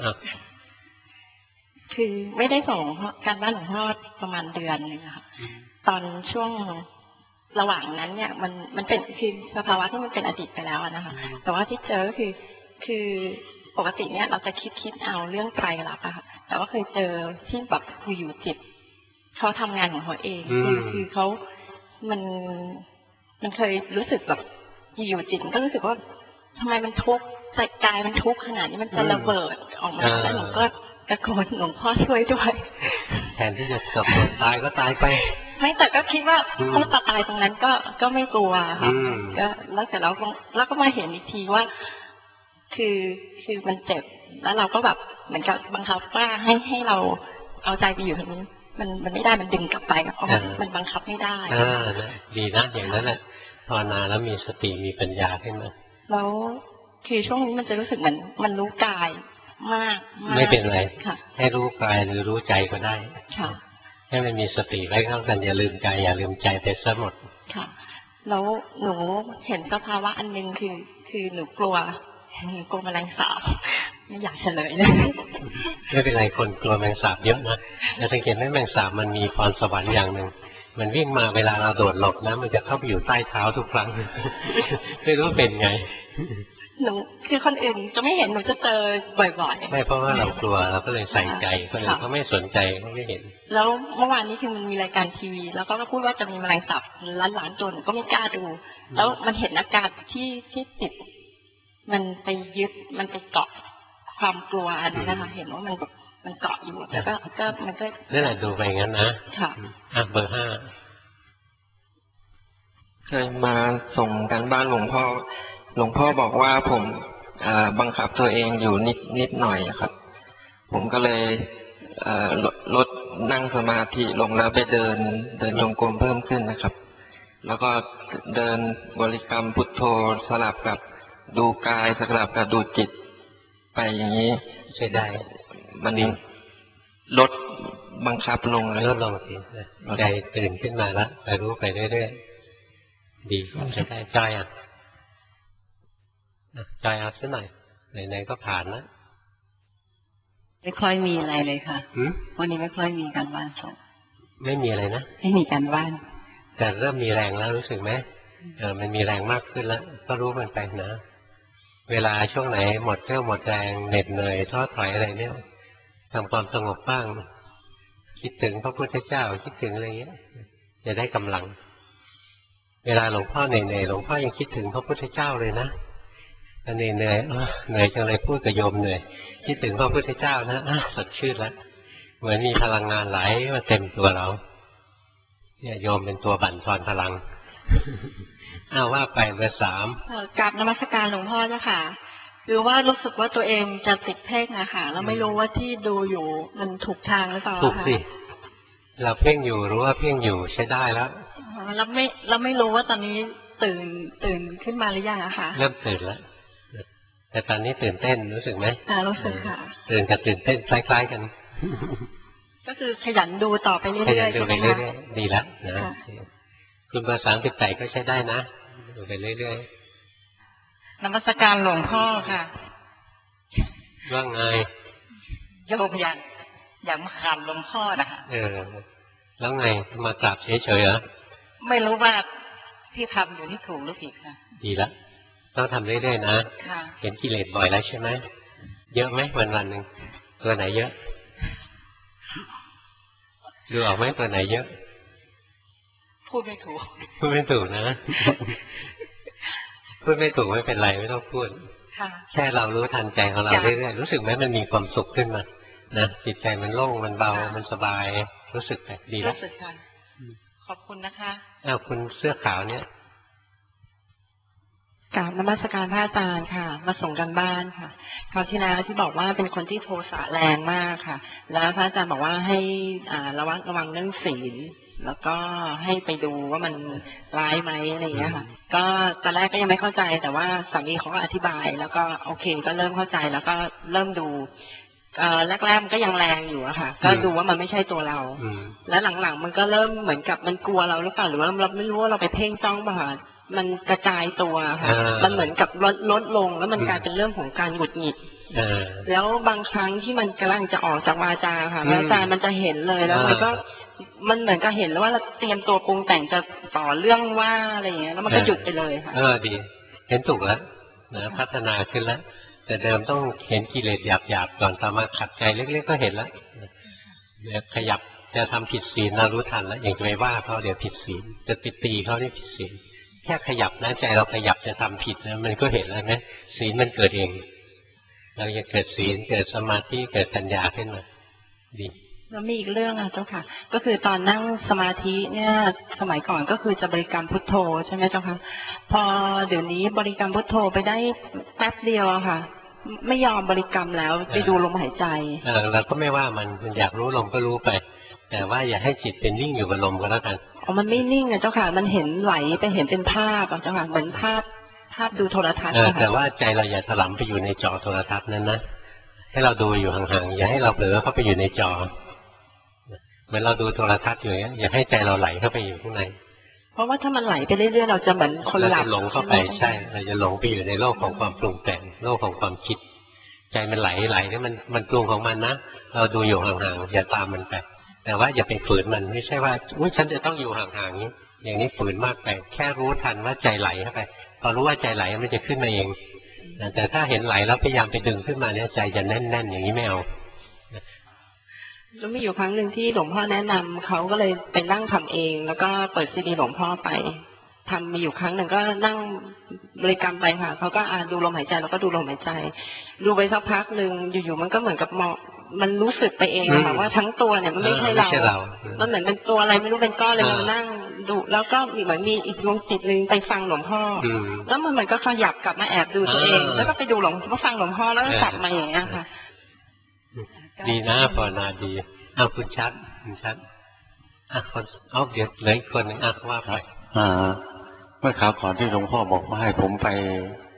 คือไม่ได้ส่งการบ้านหลวงพ่อประมาณเดือนนึงค่ะตอนช่วงระหว่างนั้นเนี่ยมันเป็นคือสภาวะที่มันเป็นอดีตไปแล้วนะคะแต่ว่าที่เจอคือปกติเนี่ยเราจะคิดเอาเรื่องไตรลักษณ์อะค่ะแต่ว่าเคยเจอที่แบบอยู่จิตเขาทำงานของเขาเองคือเขามันเคยรู้สึกแบบอยู่จิตก็รู้สึกว่าทำไมมันทุกข์ใจกายมันทุกข์ขนาดนี้มันจะระเบิดออกมาแล้วหนูก็ตะโกนหลวงพ่อช่วยด้วยแทนที่จะตกตายก็ตายไปไม่แต่ก็คิดว่าถ้าตายตรงนั้นก็ไม่กลัวค่ะก็แล้วแต่เราก็มาเห็นอีกทีว่าคือมันเจ็บแล้วเราก็แบบเหมือนกับบังคับว่าให้เราเอาใจไปอยู่ตรงนี้มันไม่ได้มันดึงกลับไปมันบังคับไม่ได้ดีนะอย่างนั้นแหละภาวนาแล้วมีสติมีปัญญาขึ้นมาแล้วคือช่วงนี้มันจะรู้สึกเหมือนมันรู้กายมากไม่เป็นไรให้รู้กายหรือรู้ใจก็ได้ให้มันมีสติไว้เข้ากันอย่าลืมกายอย่าลืมใจไปซะหมดค่ะแล้วหนูเห็นสภาวะอันนึงคือหนูกลัวแมลงสาบไม่อยากเฉลยเลยไม่เป็นไรคนกลัวแมลงสาบเยอะนะแต่สังเกตไหมแมลงสาบมันมีพรสวรรค์อย่างหนึ่งมันวิ่งมาเวลาเราโดดหลบนะมันจะเข้าไปอยู่ใต้เท้าทุกครั้งไม่รู้เป็นไงหนูคือคนอื่นจะไม่เห็นหนูจะเจอบ่อยๆไม่เพราะว่าเรากลัวเราก็เลยใส่ใจคนอื่นเขาไม่สนใจเขาไม่เห็นแล้วเมื่อวานนี้คือมันมีรายการทีวีแล้วก็พูดว่าจะมีแมลงสาบล้านๆตัวหนูก็ไม่กล้าดูแล้วมันเห็นอาการที่จิตมันไปยึดมันไปเกาะความกลัวอันนี้นะคะเห็นว่ามันเกาะอยู่แล้วก็มันก็นั่นแหละดูไปงั้นนะค่ะเบอร์5 เคยมาส่งกันบ้านหลวงพ่อบอกว่าผมบังคับตัวเองอยู่นิดหน่อยครับผมก็เลยลดนั่งสมาธิลงแล้วไปเดินจงกรมเพิ่มขึ้นนะครับแล้วก็เดินบริกรรมพุทโธสลับกับดูกายสลับกับดูจิตไปอย่างนี้ใช่ได้มันลดบังคับลงเลยลดลงสิใจตื่นขึ้นมาแล้วไปรู้ไปเรื่อยๆดีใช้ได้ใจอ่ะใจเอาซะหน่อยไหนๆก็ผ่านแล้วไม่ค่อยมีอะไรเลยค่ะวันนี้ไม่ค่อยมีการบ้านส่งไม่มีอะไรนะไม่มีการบ้านแต่เริ่มมีแรงแล้วรู้สึกไหมมันมีแรงมากขึ้นแล้วก็รู้มันไปนะเวลาช่วงไหนหมดเรี่ยวหมดแรงเหน็ดเหนื่อยท้อถอยอะไรเนี่ยทำความสงบบ้างคิดถึงพระพุทธเจ้าคิดถึงอะไรเงี้ยจะได้กำลังเวลาหลวงพ่อเหนื่อยหลวงพ่อยังคิดถึงพระพุทธเจ้าเลยนะเหนื่อยเหนื่อยจังเลยพูดกับโยมเหนื่อยคิดถึงพระพุทธเจ้านะสดชื่นแล้วเหมือนมีพลังงานไหลมาเต็มตัวเราเนี่ยโยมเป็นตัวบั่นทอนพลังว่าไปเบอร์ 3 กราบนมัสการหลวงพ่อเจ้าค่ะคือว่ารู้สึกว่าตัวเองจะติดเพ่งอะค่ะแล้วไม่รู้ว่าที่ดูอยู่มันถูกทางหรือเปล่าถูกสิเราเพ่งอยู่รู้ว่าเพ่งอยู่ใช้ได้แล้วเราไม่รู้ว่าตอนนี้ตื่นขึ้นมาหรือยังอะค่ะเริ่มตื่นแล้วแต่ตอนนี้ตื่นเต้นรู้สึกไหมรู้สึกค่ะตื่นกับตื่นเต้นคล้ายๆกันก็คือขยันดูต่อไปเรื่อยๆดูไปเรื่อยๆดีแล้วนะคุณเบอร์ 38ก็ใช้ได้นะดูไปเรื่อยๆนมัสการหลวงพ่อค่ะว่าไงโยมอยากมาถามหลวงพ่อนะคะแล้วไงมากราบเฉยๆเหรอไม่รู้ว่าที่ทำอยู่ที่ถูกหรือผิดค่ะดีแล้วต้องทำเรื่อยๆนะเห็นกิเลสบ่อยแล้วใช่ไหมเยอะไหมวันๆหนึ่งตัวไหนเยอะดูออกไหมตัวไหนเยอะพูดไม่ถูกนะพูดไม่ถูกไม่เป็นไรไม่ต้องพูดแค่เรารู้ทันใจของเราเรื่อยๆรู้สึกไหมมันมีความสุขขึ้นมานะจิตใจมันโล่งมันเบามันสบายรู้สึกแบบดีแล้วขอบคุณนะคะคุณเสื้อขาวเนี่ยกราบนมัสการพระอาจารย์ค่ะมาส่งกันบ้านค่ะคราวที่แล้วที่บอกว่าเป็นคนที่โทสะแรงมากค่ะแล้วพระอาจารย์บอกว่าให้ระวังเรื่องศีลแล้วก็ให้ไปดูว่ามันร้ายไหมอะไรอย่างเงี้ยค่ะก็ตอนแรกก็ยังไม่เข้าใจแต่ว่าสามีเขาก็อธิบายแล้วก็โอเคก็เริ่มเข้าใจแล้วก็เริ่มดูแรกๆมันก็ยังแรงอยู่อะค่ะก็ดูว่ามันไม่ใช่ตัวเราแล้วหลังๆมันก็เริ่มเหมือนกับมันกลัวเราหรือเปล่าหรือว่าเราไม่รู้ว่าเราไปเพ่งจ้องป่ะมันกระจายตัวค่ะมันเหมือนกับลดลงแล้วมันกลายเป็นเรื่องของการหงุดหงิดแล้วบางครั้งที่มันกำลังจะออกจากวาจาค่ะวาจามันจะเห็นเลยแล้วมันเหมือนกับเห็นแล้วว่าเราเตรียมตัวปรุงแต่งจะต่อเรื่องว่าอะไรอย่างเงี้ยแล้วมันก็หยุดไปเลยค่ะดีเห็นถูกแล้วนะพัฒนาขึ้นแล้วแต่เดิมต้องเห็นกิเลสหยาบๆก่อนต่อมาขัดใจเล็กๆก็เห็นแล้วขยับจะทำผิดศีลเรารู้ทันแล้วอย่างจะไปว่าเขาเดี๋ยวผิดศีลจะตีเขาได้ผิดศีลแค่ขยับนะใจเราขยับจะทำผิดนะมันก็เห็นแล้วนะศีลมันเกิดเองเราจะเกิดศีลเกิดสมาธิเกิดปัญญาขึ้นมาดีแล้วมีอีกเรื่องเจ้าค่ะก็คือตอนนั่งสมาธิเนี่ยสมัยก่อนก็คือจะบริกรรมพุทโธใช่ไหมเจ้าค่ะพอเดี๋ยวนี้บริกรรมพุทโธไปได้แป๊บเดียวค่ะไม่ยอมบริกรรมแล้วไปดูลมหายใจเราก็ไม่ว่ามันอยากรู้ลมก็รู้ไปแต่ว่าอย่าให้จิตเป็นนิ่งอยู่กับลมก็แล้วกันมันไม่นิ่งเจ้าค่ะมันเห็นไหลไปเห็นเป็นภาพเจ้าค่ะเหมือนภาพดูโทรทัศน์แต่ว่าใจเราอย่าถลำไปอยู่ในจอโทรทัศน์นั้นนะให้เราดูอยู่ห่างๆอย่าให้เราเผลอเข้าไปอยู่ในจอเหมือนเราดูโทรทัศน์อยู่อย่างนี้อย่าให้ใจเราไหลเข้าไปอยู่ข้างในเพราะว่าถ้ามันไหลไปเรื่อยๆเราจะเหมือนคนหลับหลงเข้าไปใช่เราจะหลงไปอยู่ในโลกของความปรุงแต่งโลกของความคิดใจมันไหลนี่มันปรุงของมันนะเราดูอยู่ห่างๆอย่าตามมันไปแต่ว่าอย่าไปฝืนมันไม่ใช่ว่าฉันจะต้องอยู่ห่างๆนี้อย่างนี้ฝืนมากไปแค่รู้ทันว่าใจไหลเข้าไปพอรู้ว่าใจไหลมันจะขึ้นมาเองแต่ถ้าเห็นไหลแล้วพยายามไปดึงขึ้นมาเนี่ยใจจะแน่นๆอย่างนี้ไม่เอาแล้วมีอยู่ครั้งหนึ่งที่หลวงพ่อแนะนำเขาก็เลยไปนั่งทำเองแล้วก็เปิดซีดีหลวงพ่อไปทำมีอยู่ครั้งหนึ่งก็นั่งบริกรรมไปค่ะเขาก็ดูลมหายใจแล้วก็ดูลมหายใจดูไปสักพักหนึ่งอยู่ๆมันก็เหมือนกับมันรู้สึกไปเองค่ะว่าทั้งตัวเนี่ยมันไม่ใช่เรามันเหมือนเป็นตัวอะไรไม่รู้เป็นก้อนเลยมันนั่งดูแล้วก็เหมือนมีอีกดวงจิตนึงไปฟังหลวงพ่อแล้วมันก็ขยับกลับมาแอบดูตัวเองแล้วก็ไปดูหลวงพ่อฟังหลวงพ่อแล้วก็กลับมาอย่างเงี้ยค่ะดีนะภาวนาดีคุณชัดคนเดี๋ยวเหลืออีกคนหนึ่งว่าไปเมื่อคราวก่อนที่หลวงพ่อบอกว่าให้ผมไป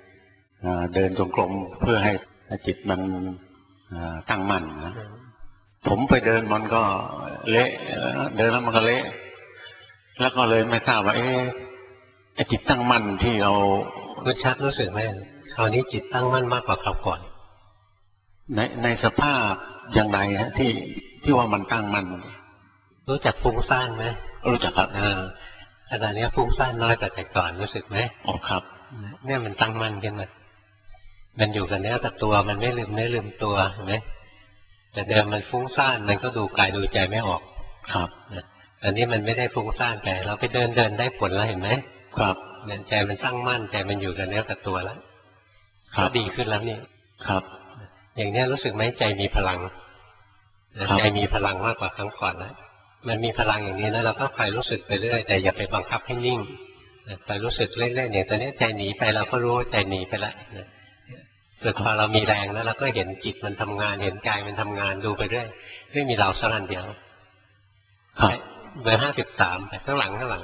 เดินจงกรมเพื่อให้จิตมันตั้งมั่นนะผมไปเดินมันก็เละเดินแล้วมันก็เละแล้วก็เลยไม่ทราบว่าไอ้จิตตั้งมั่นที่เรารู้ชัดรู้สึกไหมคราวนี้จิตตั้งมั่นมากกว่าคราวก่อนในสภาพอย่างไรฮะที่ว่ามันตั้งมั่นรู้จักฟุ้งซ่านไหมรู้จักครับขณะนี้ฟุ้งซ่านน้อยกว่าแต่ก่อนรู้สึกไหมอ๋อครับเนี่ยมันตั้งมั่นขึ้นมามันอยู่กับเนื้อกับตัวมันไม่ลืมเนื้อลืมตัวเห็นไหมแต่เดิมมันฟุ้งซ่านมันก็ดูกายดูใจไม่ออกครับอันนี้มันไม่ได้ฟุ้งซ่านแต่เราไปเดินได้ผลแล้วเห็นไหมครับเนี่ยใจมันตั้งมั่นใจมันอยู่กับเนื้อกับตัวแล้วก็ดีขึ้นแล้วนี่ครับอย่างนี้รู้สึกไหมใจมีพลังใจมีพลังมากกว่าครั้งก่อนแล้วมันมีพลังอย่างนี้นะเราก็คอยรู้สึกไปเรื่อยแต่อย่าไปบังคับให้นิ่งคอยรู้สึกเล่นๆอย่างตอนนี้ใจหนีไปเราก็รู้ใจหนีไปแล้วฝึกพอเรามีแรงแล้วเราก็เห็นจิตมันทำงานเห็นกายมันทำงานดูไปเรื่อยไม่มีเราสักอันเดียวเบอร์53ไปข้างหลังครับ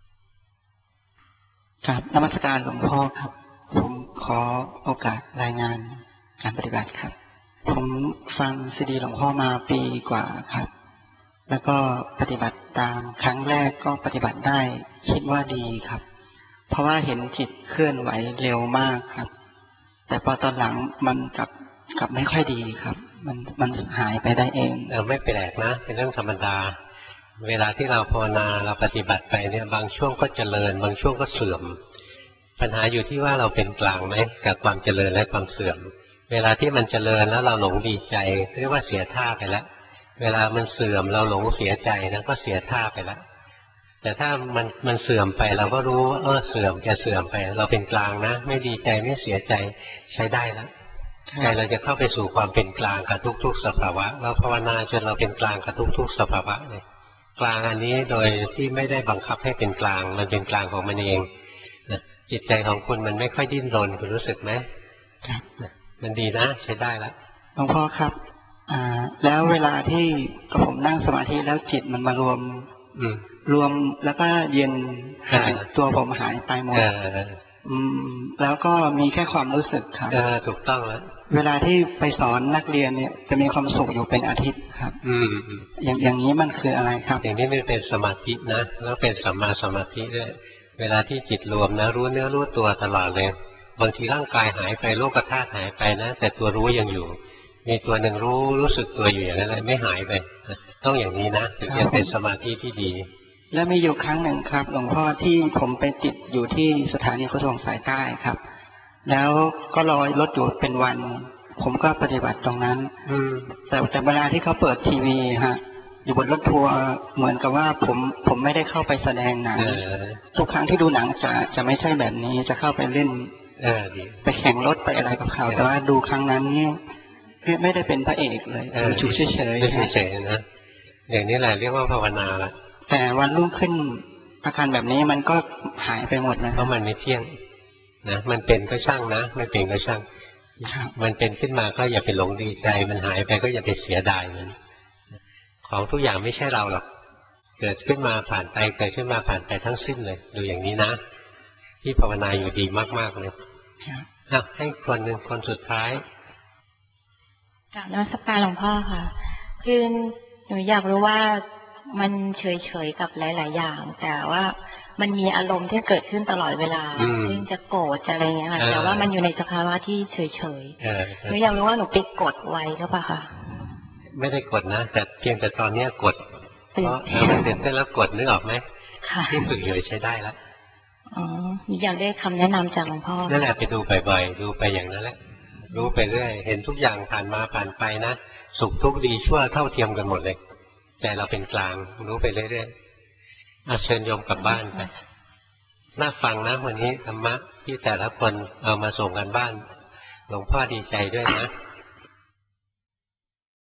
นมัสการหลวงพ่อครับผมขอโอกาสรายงานการปฏิบัติครับผมฟังซีดีหลวงพ่อมาปีกว่าครับแล้วก็ปฏิบัติตามครั้งแรกก็ปฏิบัติได้คิดว่าดีครับเพราะว่าเห็นจิตเคลื่อนไหวเร็วมากครับแต่พอตอนหลังมันกลับไม่ค่อยดีครับมันหายไปได้เองไม่แปลกนะเป็นเรื่องธรรมดาเวลาที่เราภาวนาเราปฏิบัติไปเนี่ยบางช่วงก็เจริญบางช่วงก็เสื่อมปัญหาอยู่ที่ว่าเราเป็นกลางไหมกับความเจริญและความเสื่อมเวลาที่มันเจริญแล้วเราหลงดีใจเรียกว่าเสียท่าไปแล้วเวลามันเสื่อมเราหลงเสียใจนะก็เสียท่าไปแล้วแต่ถ้ามันเสื่อมไปเราก็รู้ว่าเสื่อมแกเสื่อมไปเราเป็นกลางนะไม่ดีใจไม่เสียใจใช้ได้แล้วใจเราจะเข้าไปสู่ความเป็นกลางกับทุกๆสภาวะเราภาวนาจนเราเป็นกลางกับทุกๆสภาวะเลยกลางอันนี้โดยที่ไม่ได้บังคับให้เป็นกลางมันเป็นกลางของมันเองจิตใจของคุณมันไม่ค่อยดิ้นรนคุณรู้สึกไหมมันดีนะใช้ได้แล้วหลวงพ่อครับแล้วเวลาที่ผมนั่งสมาธิแล้วจิตมันมารวมแล้วก็เย็นหายตัวผมหายไปหมดแล้วก็มีแค่ความรู้สึกครับถูกต้องแล้วเวลาที่ไปสอนนักเรียนเนี่ยจะมีความสุขอยู่เป็นอาทิตย์ครับอย่างนี้มันคืออะไรครับอย่างนี้มันเป็นสมาธินะแล้วเป็นสัมมาสมาธิด้วยเวลาที่จิตรวมนะรู้เนื้อรู้ตัวตลอดเลยบางทีร่างกายหายไปโลกธาตุหายไปนะแต่ตัวรู้ยังอยู่มีตัวหนึ่งรู้สึกตัวอยู่อย่างนั้นเลยไม่หายไปต้องอย่างนี้นะถึงจะเป็นสมาธิที่ดีแล้วมีอยู่ครั้งหนึ่งครับหลวงพ่อที่ผมไปติดอยู่ที่สถานีขนส่งสายใต้ครับแล้วก็รอรถอยู่เป็นวันผมก็ปฏิบัติตรงนั้นแต่เวลาที่เขาเปิดทีวีฮะอยู่บนรถทัวร์เหมือนกับว่าผมไม่ได้เข้าไปแสดงหนังทุกครั้งที่ดูหนังจะไม่ใช่แบบนี้จะเข้าไปเล่นไปแข่งรถไปอะไรกับเขาแต่ว่าดูครั้งนั้นนี่ไม่ได้เป็นพระเอกเลยอยู่เฉยๆนะอย่างนี้แหละเรียกว่าภาวนาละแต่วันรุ่งขึ้นอาการแบบนี้มันก็หายไปหมดนะเพราะมันไม่เที่ยงนะมันเป็นก็ช่างนะไม่เป็นก็ช่างมันเป็นขึ้นมาก็อย่าไปหลงดีใจมันหายไปก็อย่าไปเสียดายมันของทุกอย่างไม่ใช่เราหรอกเกิดขึ้นมาผ่านไปเกิดขึ้นมาผ่านไปทั้งสิ้นเลยดูอย่างนี้นะที่ภาวนาอยู่ดีมากๆเลยให้คนหนึ่งคนสุดท้ายกราบนมัสการหลวงพ่อค่ะคือหนูอยากรู้ว่ามันเฉยๆกับหลายๆอย่างแต่ว่ามันมีอารมณ์ที่เกิดขึ้นตลอดเวลาซึ่งจะโกรธจะอะไรเงี้ยค่ะแต่ว่ามันอยู่ในสภาวะที่เฉยๆหนูอยากรู้ว่าหนูไปกดไว้หรือเปล่าคะไม่ได้กดนะแต่เพียงแต่ตอนนี้กดเพราะมันตื่นเต้นแล้วกดนึกออกไหมที่ฝึกอยู่ใช้ได้แล้วอยากได้คำแนะนำจากหลวงพ่อนั่นแหละไปดูบ่อยๆดูไปอย่างนั้นแหละรู้ไปเรื่อยเห็นทุกอย่างผ่านมาผ่านไปนะสุขทุกข์ดีชั่วเท่าเทียมกันหมดเลยแต่เราเป็นกลางรู้ไปเรื่อยๆเชิญโยมกลับบ้านไปน่าฟังนะวันนี้ธรรมะที่แต่ละคนเอามาส่งกันบ้านหลวงพ่อดีใจด้วยนะ